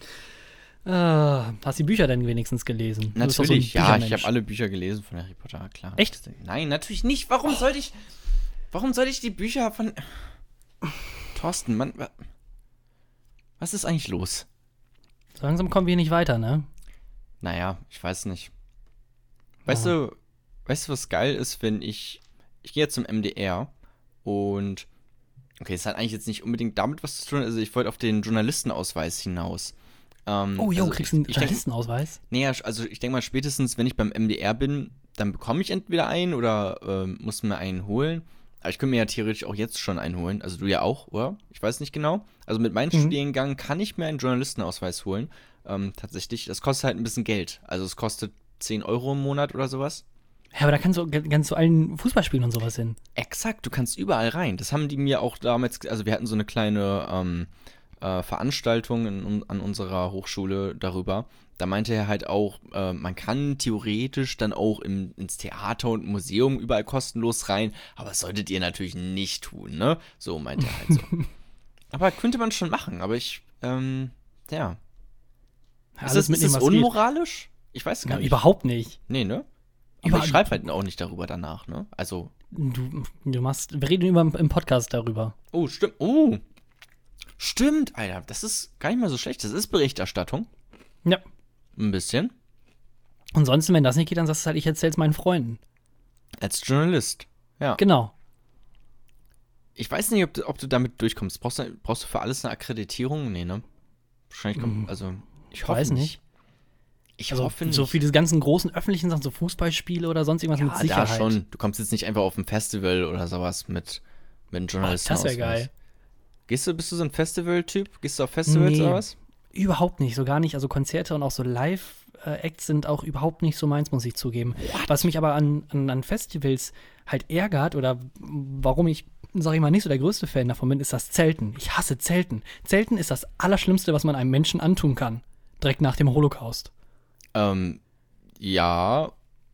Hast du die Bücher denn wenigstens gelesen? Natürlich, so ja, ich habe alle Bücher gelesen von Harry Potter, klar. Echt? Nein, natürlich nicht. Warum sollte ich die Bücher von Thorsten, Mann, was ist eigentlich los? So langsam kommen wir nicht weiter, ne? Naja, ich weiß nicht. Weißt du, was geil ist, wenn ich gehe jetzt zum MDR und okay, es hat eigentlich jetzt nicht unbedingt damit was zu tun, also ich wollte auf den Journalistenausweis hinaus. Kriegst du einen Journalistenausweis? Nee, also ich denke mal, spätestens, wenn ich beim MDR bin, dann bekomme ich entweder einen oder muss mir einen holen. Aber ich könnte mir ja theoretisch auch jetzt schon einen holen. Also du ja auch, oder? Ich weiß nicht genau. Also mit meinem Studiengang kann ich mir einen Journalistenausweis holen. Tatsächlich. Das kostet halt ein bisschen Geld. Also es kostet 10 Euro im Monat oder sowas. Ja, aber da kannst du allen Fußballspielen und sowas hin. Exakt, du kannst überall rein. Das haben die mir auch damals, also wir hatten so eine kleine Veranstaltung an unserer Hochschule darüber. Da meinte er halt auch, man kann theoretisch dann auch ins Theater und Museum überall kostenlos rein, aber das solltet ihr natürlich nicht tun, ne? So meinte er halt so. Aber könnte man schon machen, aber ja. Ist Alles das mitnehmen, was unmoralisch? Ich weiß gar geht. nicht. Überhaupt nicht. Nee, ne? Aber ich schreibe halt auch nicht darüber danach, ne? Also. Wir reden im Podcast darüber. Oh, stimmt. Oh. Stimmt, Alter. Das ist gar nicht mal so schlecht. Das ist Berichterstattung. Ja. Ein bisschen. Ansonsten, wenn das nicht geht, dann sagst du halt, ich erzähl's meinen Freunden. Als Journalist. Ja. Genau. Ich weiß nicht, ob du damit durchkommst. Brauchst du für alles eine Akkreditierung? Nee, ne? Wahrscheinlich ich weiß nicht. Ich also hoffe nicht. So für diese ganzen großen öffentlichen Sachen, so Fußballspiele oder sonst irgendwas mit Sicherheit. Ja, schon. Du kommst jetzt nicht einfach auf ein Festival oder sowas mit einem Journalisten. Das wäre geil. Bist du so ein Festival-Typ? Gehst du auf Festivals oder was? Überhaupt nicht, so gar nicht. Also Konzerte und auch so Live-Acts sind auch überhaupt nicht so meins, muss ich zugeben. What? Was mich aber an Festivals halt ärgert oder warum ich, sag ich mal, nicht so der größte Fan davon bin, ist das Zelten. Ich hasse Zelten. Zelten ist das Allerschlimmste, was man einem Menschen antun kann. Direkt nach dem Holocaust. Ja.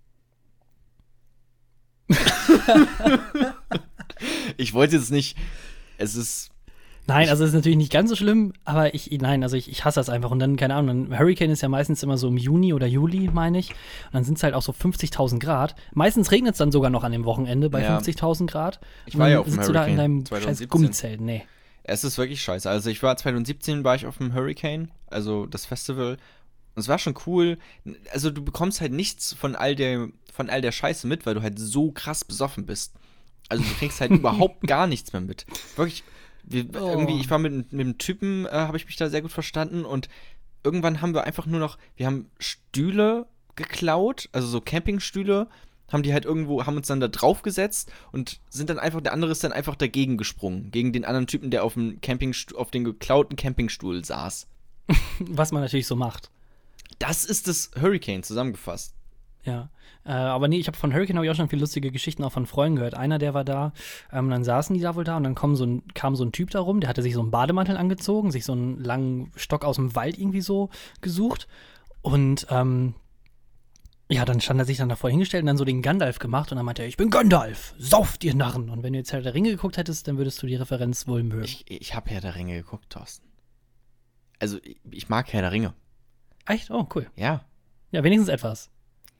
Ich wollte jetzt nicht. Es ist. Nein, also es ist natürlich nicht ganz so schlimm, aber ich hasse das einfach. Und dann, keine Ahnung, Hurricane ist ja meistens immer so im Juni oder Juli, meine ich. Und dann sind es halt auch so 50.000 Grad. Meistens regnet es dann sogar noch an dem Wochenende bei 50.000 Grad. Ich war ja auf dem Hurricane. Sitzt du da in deinem 2017. scheiß Gummizelt? Nee. Es ist wirklich scheiße. Also 2017 war ich auf dem Hurricane, also das Festival. Und es war schon cool. Also du bekommst halt nichts von all der Scheiße mit, weil du halt so krass besoffen bist. Also du kriegst halt überhaupt gar nichts mehr mit. Wirklich, irgendwie, ich war mit einem Typen, habe ich mich da sehr gut verstanden und irgendwann haben wir einfach nur noch, wir haben Stühle geklaut, also so Campingstühle, haben uns dann da draufgesetzt und der andere ist dann einfach dagegen gesprungen, gegen den anderen Typen, der auf den geklauten Campingstuhl saß. Was man natürlich so macht. Das ist das Hurricane zusammengefasst. Ja, aber nee, ich habe von Hurricane auch schon viele lustige Geschichten auch von Freunden gehört. Einer, der war da, dann saßen die da wohl da und dann kam so ein Typ da rum, der hatte sich so einen Bademantel angezogen, sich so einen langen Stock aus dem Wald irgendwie so gesucht und ja, dann stand er sich dann davor hingestellt und dann so den Gandalf gemacht und dann meinte er, ich bin Gandalf, sauft ihr Narren. Und wenn du jetzt Herr der Ringe geguckt hättest, dann würdest du die Referenz wohl mögen. Ich habe Herr der Ringe geguckt, Thorsten. Also, ich mag Herr der Ringe. Echt? Oh, cool. Ja. Ja, wenigstens etwas.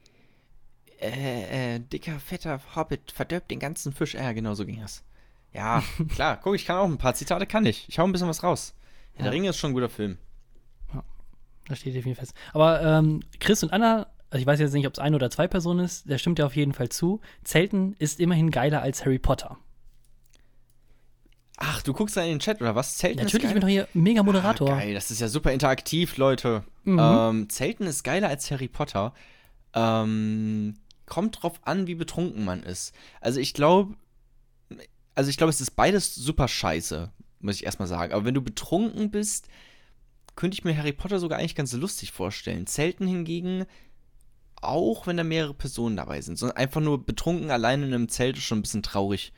Dicker, fetter Hobbit verdirbt den ganzen Fisch. Ja, genau so ging das. Ja, klar. Guck, ich kann auch ein paar Zitate, kann ich. Ich hau ein bisschen was raus. Herr der Ringe ist schon ein guter Film. Ja, das steht definitiv fest. Aber Chris und Anna, also ich weiß jetzt nicht, ob es 1 oder 2 Personen ist, der stimmt ja auf jeden Fall zu. Zelten ist immerhin geiler als Harry Potter. Ach, du guckst da in den Chat, oder was? Zelten Natürlich, ist geil? Ich bin doch hier mega Moderator. Geil, das ist ja super interaktiv, Leute. Zelten ist geiler als Harry Potter. Kommt drauf an, wie betrunken man ist. Also ich glaube, es ist beides super scheiße, muss ich erstmal sagen. Aber wenn du betrunken bist, könnte ich mir Harry Potter sogar eigentlich ganz lustig vorstellen. Zelten hingegen, auch wenn da mehrere Personen dabei sind. Sondern einfach nur betrunken alleine in einem Zelt ist schon ein bisschen traurig.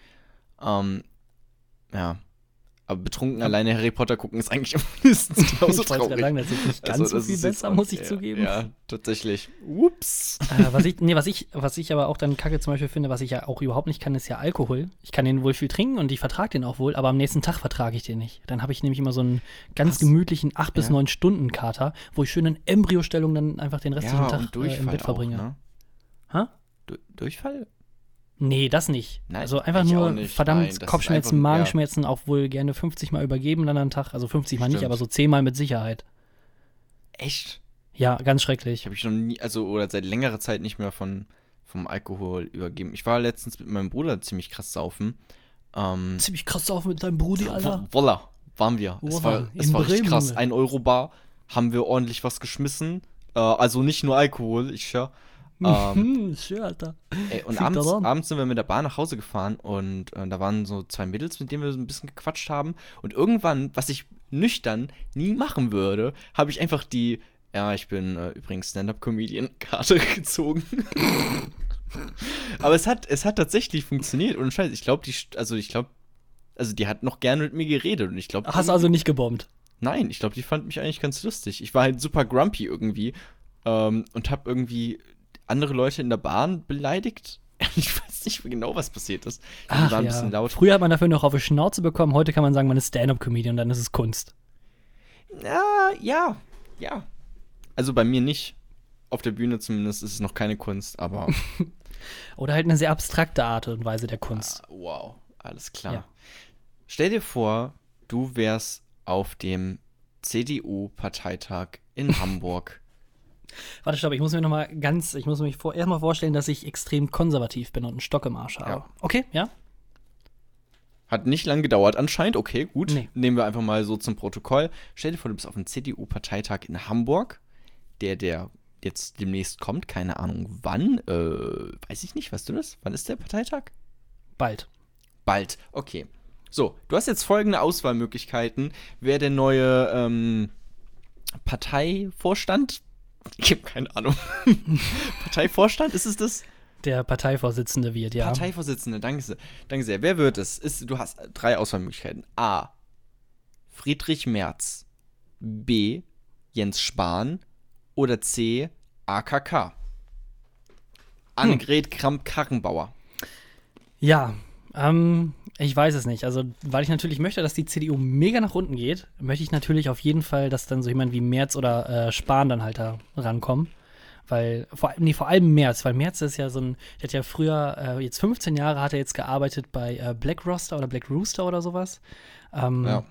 Ja. Aber betrunken alleine Harry Potter gucken ist eigentlich mindestens genauso traurig. Ich wollte sagen, das ist nicht ganz so viel besser, muss ich zugeben. Ja, tatsächlich. Ups. Was ich aber auch dann kacke zum Beispiel finde, was ich ja auch überhaupt nicht kann, ist ja Alkohol. Ich kann den wohl viel trinken und ich vertrage den auch wohl, aber am nächsten Tag vertrage ich den nicht. Dann habe ich nämlich immer so einen ganz gemütlichen 8 bis 9 Stunden Kater, wo ich schön in Embryostellung dann einfach den restlichen Tag im Bett verbringe. Ne? Hä? Durchfall? Nee, das nicht. Nein, also einfach nur verdammt Kopfschmerzen, Magenschmerzen, auch wohl gerne 50 Mal übergeben dann am Tag. Also 50 Mal nicht, aber so 10 Mal mit Sicherheit. Echt? Ja, ganz schrecklich. Habe ich noch nie, oder seit längerer Zeit nicht mehr vom Alkohol übergeben. Ich war letztens mit meinem Bruder ziemlich krass saufen. Ziemlich krass saufen mit deinem Brudi, Alter? Voila, waren wir. Es war richtig krass. 1 Euro Bar, haben wir ordentlich was geschmissen. Also nicht nur Alkohol, Schön, Alter. Und abends sind wir mit der Bahn nach Hause gefahren und da waren so 2 Mädels, mit denen wir so ein bisschen gequatscht haben. Und irgendwann, was ich nüchtern nie machen würde, habe ich einfach ich bin übrigens Stand-Up-Comedian-Karte gezogen. Aber es hat tatsächlich funktioniert. Und Scheiße, ich glaube, die hat noch gerne mit mir geredet. Und ich glaube, hast du also nicht gebombt? Nein, ich glaube, die fand mich eigentlich ganz lustig. Ich war halt super grumpy irgendwie und habe irgendwie andere Leute in der Bahn beleidigt. Ich weiß nicht genau, was passiert ist. Die Ach, war ein ja. bisschen laut. Früher hat man dafür noch auf die Schnauze bekommen, heute kann man sagen, man ist Stand-Up-Comedian, dann ist es Kunst. Ja. Also bei mir nicht. Auf der Bühne zumindest ist es noch keine Kunst, aber. Oder halt eine sehr abstrakte Art und Weise der Kunst. Wow, alles klar. Ja. Stell dir vor, du wärst auf dem CDU-Parteitag in Hamburg. Warte, stopp, ich muss mich erstmal vorstellen, dass ich extrem konservativ bin und einen Stock im Arsch habe. Ja. Okay, ja? Hat nicht lang gedauert anscheinend. Okay, gut. Nee. Nehmen wir einfach mal so zum Protokoll. Stell dir vor, du bist auf einem CDU-Parteitag in Hamburg, der jetzt demnächst kommt. Keine Ahnung wann. Weiß ich nicht. Weißt du das? Wann ist der Parteitag? Bald. Bald. Okay. So, du hast jetzt folgende Auswahlmöglichkeiten. Wer der neue Parteivorstand? Ich habe keine Ahnung. Parteivorstand, ist es das? Der Parteivorsitzende wird, ja. Parteivorsitzende, danke sehr. Wer wird es? Du hast 3 Auswahlmöglichkeiten. A. Friedrich Merz. B. Jens Spahn. Oder C. AKK. Annegret Kramp-Karrenbauer. Ja, ich weiß es nicht. Also, weil ich natürlich möchte, dass die CDU mega nach unten geht, möchte ich natürlich auf jeden Fall, dass dann so jemand wie Merz oder Spahn dann halt da rankommen. Weil, vor allem Merz, weil Merz ist ja so ein, der hat ja früher, jetzt 15 Jahre hat er jetzt gearbeitet bei Black Rooster oder sowas. Ja.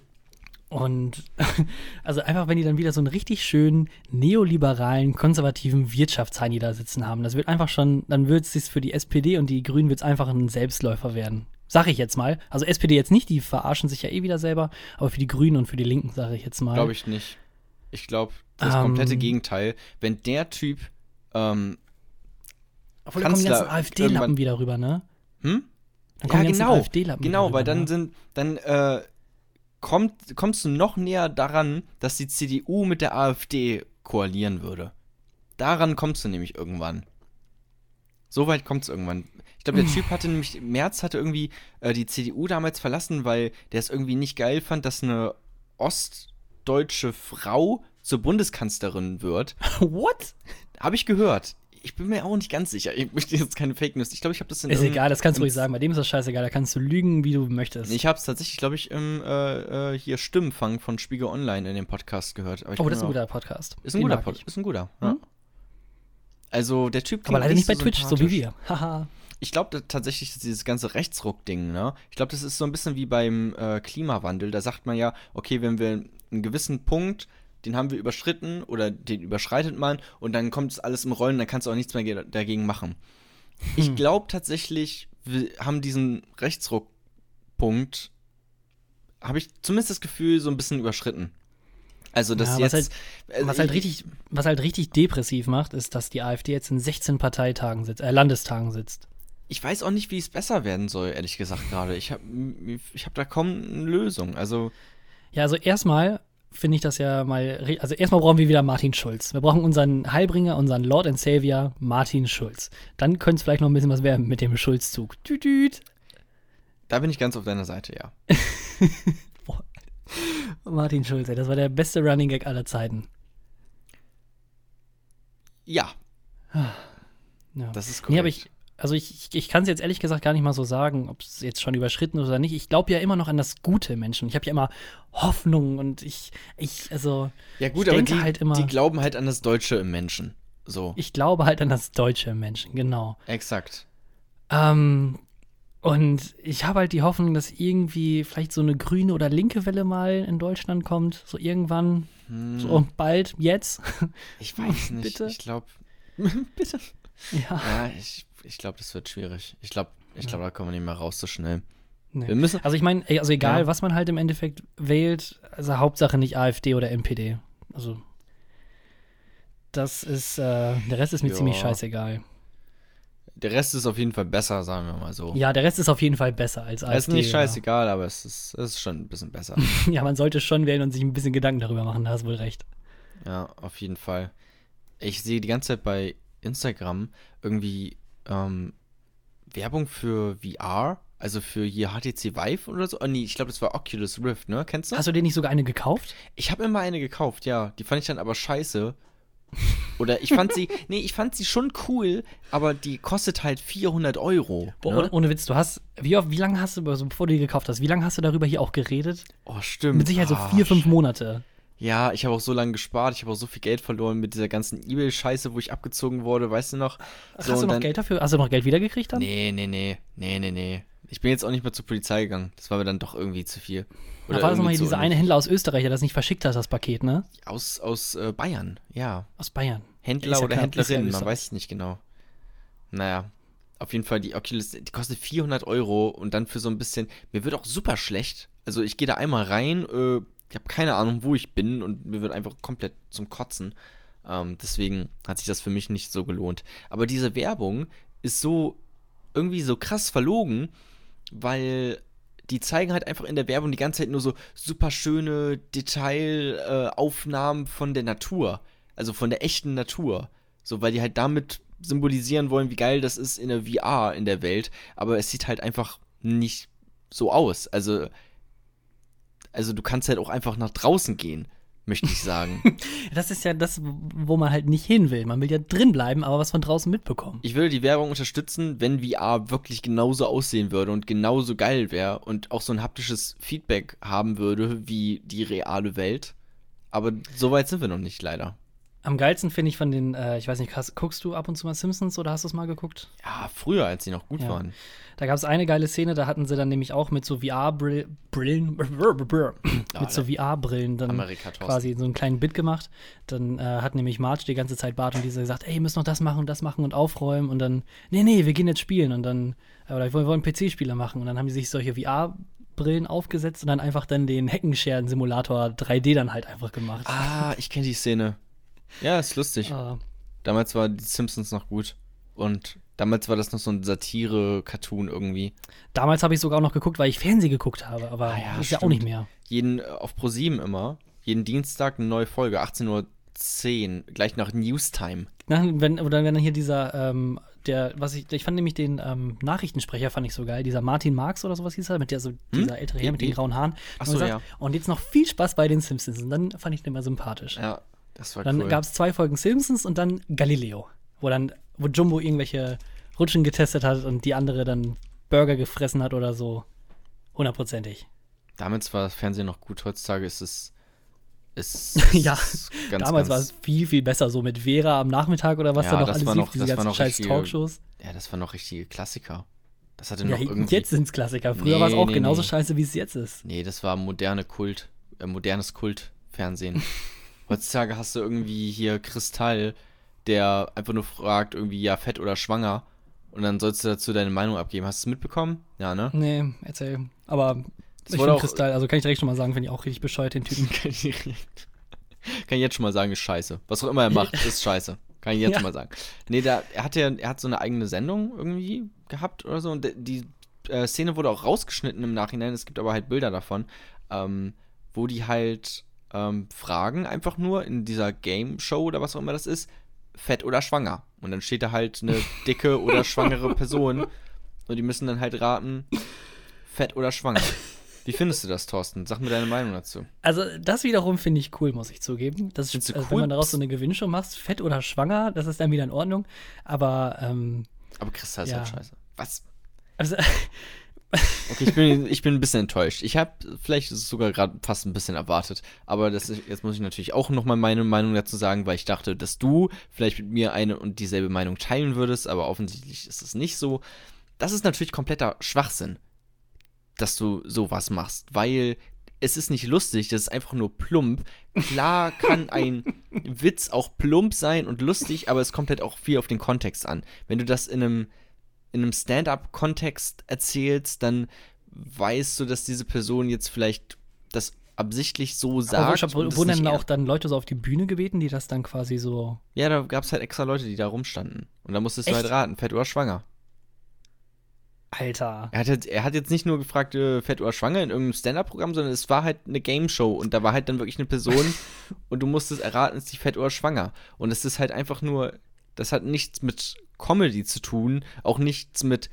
Und also einfach, wenn die dann wieder so einen richtig schönen neoliberalen, konservativen Wirtschaftsheini da sitzen haben, das wird einfach schon, dann wird es für die SPD und die Grünen wird's einfach ein Selbstläufer werden. Sag ich jetzt mal. Also SPD jetzt nicht, die verarschen sich ja eh wieder selber, aber für die Grünen und für die Linken sage ich jetzt mal. Glaube ich nicht. Ich glaube, das komplette Gegenteil. Wenn der Typ obwohl, da kommen die ganzen AfD-Lappen wieder rüber, ne? Hm? Dann kommen Ja, die ganzen genau. AfD-Lappen Genau, wieder weil rüber, dann kommst du noch näher daran, dass die CDU mit der AfD koalieren würde. Daran kommst du nämlich irgendwann. So weit kommt es irgendwann. Ich glaube, der Typ Merz hatte irgendwie die CDU damals verlassen, weil der es irgendwie nicht geil fand, dass eine ostdeutsche Frau zur Bundeskanzlerin wird. What? Habe ich gehört. Ich bin mir auch nicht ganz sicher. Ich möchte jetzt keine Fake News. Ich glaube, ich habe das in Ist egal, das kannst du ruhig sagen. Bei dem ist das scheißegal. Da kannst du lügen, wie du möchtest. Ich habe es tatsächlich, glaube ich, im hier Stimmenfang von Spiegel Online in dem Podcast gehört. Aber das ist ein guter Podcast. Ist ein guter Podcast. Ist ein guter. Ja. Also der Typ aber leider nicht bei Twitch, so wie wir. Haha. Ich glaube tatsächlich, dass dieses ganze Rechtsruck-Ding, ne? Ich glaube, das ist so ein bisschen wie beim Klimawandel. Da sagt man ja, okay, wenn wir einen gewissen Punkt, den haben wir überschritten oder den überschreitet man und dann kommt es alles im Rollen, dann kannst du auch nichts mehr dagegen machen. Ich glaube tatsächlich, wir haben diesen Rechtsruck-Punkt, habe ich zumindest das Gefühl, so ein bisschen überschritten. Also, das ja, jetzt. Was halt richtig depressiv macht, ist, dass die AfD jetzt in 16 Landestagen sitzt. Ich weiß auch nicht, wie es besser werden soll, ehrlich gesagt, gerade. Ich hab da kaum eine Lösung. Also. Ja, also erstmal finde ich das ja mal. Also, erstmal brauchen wir wieder Martin Schulz. Wir brauchen unseren Heilbringer, unseren Lord and Savior, Martin Schulz. Dann könnte es vielleicht noch ein bisschen was werden mit dem Schulzzug. Tütüt. Da bin ich ganz auf deiner Seite, ja. Martin Schulz, ey, das war der beste Running Gag aller Zeiten. Ja. Ja. Das ist korrekt. Nee, aber ich kann es jetzt ehrlich gesagt gar nicht mal so sagen, ob es jetzt schon überschritten ist oder nicht. Ich glaube ja immer noch an das Gute im Menschen. Ich habe ja immer Hoffnung und ja gut, ich aber die glauben halt an das Deutsche im Menschen. So. Ich glaube halt an das Deutsche im Menschen, genau. Exakt. Und ich habe halt die Hoffnung, dass irgendwie vielleicht so eine grüne oder linke Welle mal in Deutschland kommt. So irgendwann. So bald, jetzt. Ich weiß nicht. Bitte? Ich glaube. Bitte. Ja. Ich glaube, das wird schwierig. Ich glaube, da kommen wir nicht mehr raus so schnell. Nee. Wir müssen. Also ich meine, egal, was man halt im Endeffekt wählt, also Hauptsache nicht AfD oder NPD. Also das ist, der Rest ist mir ziemlich scheißegal. Der Rest ist auf jeden Fall besser, sagen wir mal so. Ja, der Rest ist auf jeden Fall besser als AfD. Es ist nicht scheißegal, aber es ist schon ein bisschen besser. Ja, man sollte schon wählen und sich ein bisschen Gedanken darüber machen, da hast du wohl recht. Ja, auf jeden Fall. Ich sehe die ganze Zeit bei Instagram irgendwie Werbung für VR, also für hier HTC Vive oder so. Oh nee, ich glaube, das war Oculus Rift, ne? Kennst du? Hast du dir nicht sogar eine gekauft? Ich habe immer eine gekauft, ja. Die fand ich dann aber scheiße. Oder ich fand sie schon cool, aber die kostet halt 400 Euro. Boah, ne? ohne Witz, wie lange hast du, also bevor du die gekauft hast, wie lange hast du darüber hier auch geredet? Oh, stimmt. Mit Sicherheit so 4-5 Monate. Ja, ich habe auch so lange gespart, ich habe auch so viel Geld verloren mit dieser ganzen eBay-Scheiße, wo ich abgezogen wurde, weißt du noch? So, Hast du noch Geld dafür? Hast du noch Geld wiedergekriegt dann? Nee. Ich bin jetzt auch nicht mehr zur Polizei gegangen. Das war mir dann doch irgendwie zu viel. Da war das nochmal hier dieser eine Händler aus Österreich, der das nicht verschickt hat, das Paket, ne? Aus Bayern, ja. Aus Bayern. Händler ja oder klar, Händlerin, ja man weiß es nicht genau. Naja, auf jeden Fall die Oculus, die kostet 400 Euro und dann für so ein bisschen, mir wird auch super schlecht. Also ich gehe da einmal rein, ich habe keine Ahnung, wo ich bin und mir wird einfach komplett zum Kotzen. Deswegen hat sich das für mich nicht so gelohnt. Aber diese Werbung ist so irgendwie so krass verlogen, weil die zeigen halt einfach in der Werbung die ganze Zeit nur so super schöne Detailaufnahmen von der Natur. Also von der echten Natur. So, weil die halt damit symbolisieren wollen, wie geil das ist in der VR in der Welt. Aber es sieht halt einfach nicht so aus. Also du kannst halt auch einfach nach draußen gehen, möchte ich sagen. Das ist ja das, wo man halt nicht hin will. Man will ja drin bleiben, aber was von draußen mitbekommen. Ich würde die Werbung unterstützen, wenn VR wirklich genauso aussehen würde und genauso geil wäre und auch so ein haptisches Feedback haben würde wie die reale Welt. Aber so weit sind wir noch nicht, leider. Am geilsten finde ich von den, ich weiß nicht, guckst du ab und zu mal Simpsons oder hast du es mal geguckt? Ja, früher, als sie noch gut waren. Da gab es eine geile Szene, da hatten sie dann nämlich auch mit so VR-Brillen, so VR-Brillen dann quasi so einen kleinen Bit gemacht. Dann hat nämlich Marge die ganze Zeit Bart und diese gesagt, ey, ihr müsst noch das machen und aufräumen und dann, nee, wir gehen jetzt spielen und dann, oder wir wollen PC-Spiele machen und dann haben die sich solche VR-Brillen aufgesetzt und dann einfach dann den Heckenscheren-Simulator 3D dann halt einfach gemacht. Ah, ich kenne die Szene. Ja, ist lustig. Damals war die Simpsons noch gut. Und damals war das noch so ein Satire-Cartoon irgendwie. Damals habe ich sogar auch noch geguckt, weil ich Fernsehen geguckt habe, aber ist ja auch nicht mehr. Auf ProSieben immer. Jeden Dienstag eine neue Folge, 18:10 Uhr, gleich nach Newstime. Wenn dann hier dieser, ich fand nämlich den Nachrichtensprecher fand ich so geil, dieser Martin Marx oder sowas hieß er, dieser ältere Herr mit den grauen Haaren. Achso, ja. Und jetzt noch viel Spaß bei den Simpsons. Und dann fand ich den mal sympathisch. Ja. Das war dann cool. Gab es 2 Folgen Simpsons und dann Galileo, wo Jumbo irgendwelche Rutschen getestet hat und die andere dann Burger gefressen hat oder so. 100%ig. Damals war das Fernsehen noch gut, heutzutage ist es ja, damals war es viel, viel besser, so mit Vera am Nachmittag oder was da noch alles lief, diese ganzen scheiß Talkshows. Ja, das waren noch richtige Klassiker. Das hatte noch irgendwie. Jetzt sind es Klassiker. Früher war es auch genauso scheiße, wie es jetzt ist. Nee, das war modernes Kultfernsehen. Heutzutage hast du irgendwie hier Kristall, der einfach nur fragt, irgendwie, ja, fett oder schwanger. Und dann sollst du dazu deine Meinung abgeben. Hast du es mitbekommen? Ja, ne? Nee, erzähl. Aber ich finde Kristall, also kann ich direkt schon mal sagen, finde ich auch richtig bescheuert, den Typen. Kann ich jetzt schon mal sagen, ist scheiße. Was auch immer er macht, ist scheiße. Kann ich jetzt schon mal sagen. Nee, er hat so eine eigene Sendung irgendwie gehabt oder so. Und die Szene wurde auch rausgeschnitten im Nachhinein. Es gibt aber halt Bilder davon, wo die halt fragen einfach nur in dieser Game-Show oder was auch immer das ist, fett oder schwanger. Und dann steht da halt eine dicke oder schwangere Person und die müssen dann halt raten, fett oder schwanger. Wie findest du das, Thorsten? Sag mir deine Meinung dazu. Also das wiederum finde ich cool, muss ich zugeben. Das ist, cool? Wenn man daraus so eine Gewinnschau macht, fett oder schwanger, das ist dann wieder in Ordnung. Aber Kristall ist halt scheiße. Was? Also Okay, ich bin ein bisschen enttäuscht. Ich habe vielleicht sogar gerade fast ein bisschen erwartet, aber jetzt muss ich natürlich auch noch mal meine Meinung dazu sagen, weil ich dachte, dass du vielleicht mit mir eine und dieselbe Meinung teilen würdest, aber offensichtlich ist es nicht so. Das ist natürlich kompletter Schwachsinn, dass du sowas machst, weil es ist nicht lustig, das ist einfach nur plump. Klar kann ein Witz auch plump sein und lustig, aber es kommt halt auch viel auf den Kontext an. Wenn du das in einem Stand-up-Kontext erzählst, dann weißt du, dass diese Person jetzt vielleicht das absichtlich so sagt. Aber wurden dann auch dann Leute so auf die Bühne gebeten, die das dann quasi so. Ja, da gab es halt extra Leute, die da rumstanden. Und da musstest du halt raten, fett oder schwanger. Alter. Er hat jetzt nicht nur gefragt, fett oder schwanger in irgendeinem Stand-up-Programm, sondern es war halt eine Game-Show und da war halt dann wirklich eine Person und du musstest erraten, ist die fett oder schwanger. Und es ist halt einfach nur, das hat nichts mit Comedy zu tun, auch nichts mit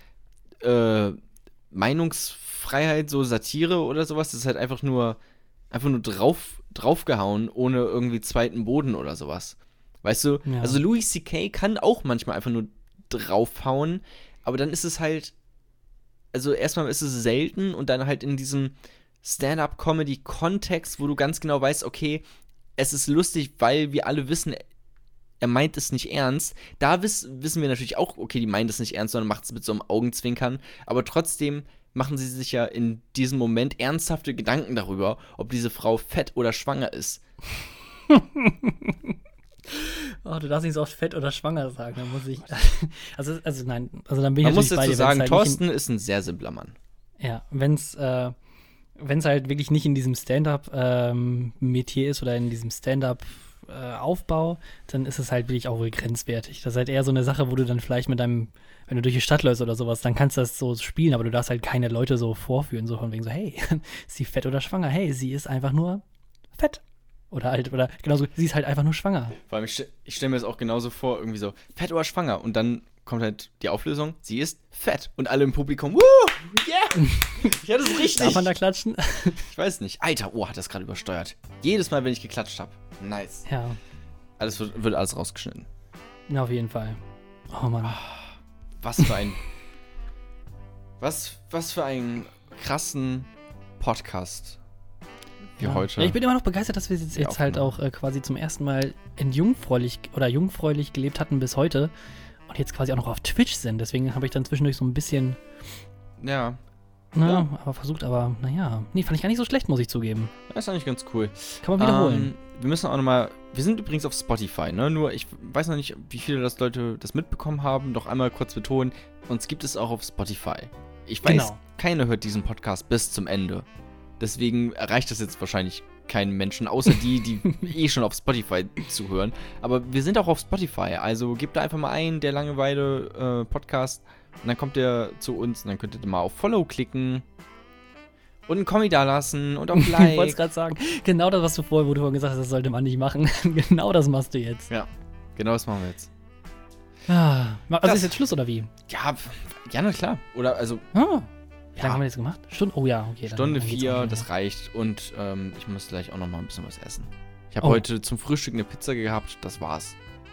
Meinungsfreiheit, so Satire oder sowas. Das ist halt einfach nur draufgehauen, ohne irgendwie zweiten Boden oder sowas. Weißt du? Ja. Also Louis C.K. kann auch manchmal einfach nur draufhauen, aber dann ist es halt, also erstmal ist es selten und dann halt in diesem Stand-up-Comedy-Kontext, wo du ganz genau weißt, okay, es ist lustig, weil wir alle wissen, er meint es nicht ernst. Da wissen wir natürlich auch, okay, die meint es nicht ernst, sondern macht es mit so einem Augenzwinkern, aber trotzdem machen sie sich ja in diesem Moment ernsthafte Gedanken darüber, ob diese Frau fett oder schwanger ist. Oh, du darfst nicht so oft fett oder schwanger sagen, dann muss ich. Also nein, also dann bin ich Man muss natürlich bei dazu dir. sagen, Halt Thorsten ist ein sehr simpler Mann. Ja, wenn's halt wirklich nicht in diesem Stand-up-Metier ist oder in diesem Stand-up-Aufbau, dann ist es halt wirklich auch wohl grenzwertig. Das ist halt eher so eine Sache, wo du dann vielleicht wenn du durch die Stadt läufst oder sowas, dann kannst du das so spielen, aber du darfst halt keine Leute so vorführen, so von wegen so, hey, ist sie fett oder schwanger? Hey, sie ist einfach nur fett. Oder genauso, sie ist halt einfach nur schwanger. Vor allem, ich stelle mir das auch genauso vor, irgendwie so, fett oder schwanger? Und dann kommt halt die Auflösung, sie ist fett. Und alle im Publikum, wuh, yeah, ich hatte es richtig. Darf man da klatschen? Ich weiß nicht. Alter, hat das gerade übersteuert. Jedes Mal, wenn ich geklatscht habe. Nice. Ja. Alles wird alles rausgeschnitten. Ja, auf jeden Fall. Oh Mann. Was für ein was für einen krassen Podcast wir heute. Ja, ich bin immer noch begeistert, dass wir jetzt halt auch quasi zum ersten Mal jungfräulich gelebt hatten bis heute und jetzt quasi auch noch auf Twitch sind. Deswegen habe ich dann zwischendurch so ein bisschen aber versucht, aber naja. Nee, fand ich gar nicht so schlecht, muss ich zugeben. Das ist eigentlich ganz cool. Kann man wiederholen. Wir müssen auch nochmal, wir sind übrigens auf Spotify, ne? Nur, ich weiß noch nicht, wie viele Leute das mitbekommen haben. Doch einmal kurz betonen, uns gibt es auch auf Spotify. Ich weiß, keiner hört diesen Podcast bis zum Ende. Deswegen erreicht das jetzt wahrscheinlich keinen Menschen, außer die schon auf Spotify zuhören. Aber wir sind auch auf Spotify, also gebt da einfach mal ein, der Langeweile Podcast. Und dann kommt der zu uns und dann könnt ihr mal auf Follow klicken und einen Kommi da lassen und auf Like. Ich wollte es gerade sagen, genau das, was du vorhin gesagt hast, das sollte man nicht machen. Genau das machst du jetzt. Ja, genau das machen wir jetzt. Also ist jetzt Schluss, oder wie? Ja, na klar. Oder also. Wie lange haben wir jetzt gemacht? Oh ja, okay. Stunde 4, das reicht. Und ich muss gleich auch noch mal ein bisschen was essen. Ich habe heute zum Frühstück eine Pizza gehabt, das war's.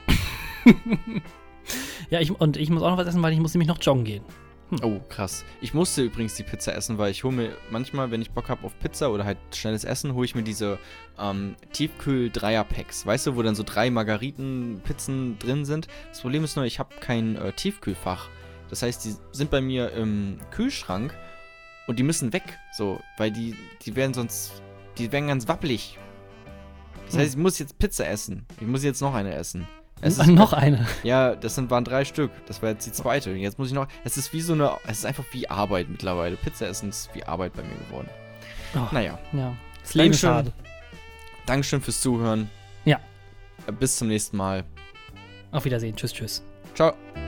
Ja, ich muss auch noch was essen, weil ich muss nämlich noch joggen gehen. Oh, krass. Ich musste übrigens die Pizza essen, weil ich hole mir manchmal, wenn ich Bock habe auf Pizza oder halt schnelles Essen, hole ich mir diese Tiefkühl-Dreier-Packs. Weißt du, wo dann so 3 Margariten-Pizzen drin sind? Das Problem ist nur, ich habe kein Tiefkühlfach. Das heißt, die sind bei mir im Kühlschrank und die müssen weg, so, weil die werden ganz wappelig. Das heißt, ich muss jetzt Pizza essen. Ich muss jetzt noch eine essen. Noch eine? Ja, waren 3 Stück. Das war jetzt die zweite. Jetzt muss ich noch. Es ist einfach wie Arbeit mittlerweile. Pizza essen ist wie Arbeit bei mir geworden. Oh, naja. Ja. Das Leben ist hart. Dankeschön fürs Zuhören. Ja. Bis zum nächsten Mal. Auf Wiedersehen. Tschüss. Ciao.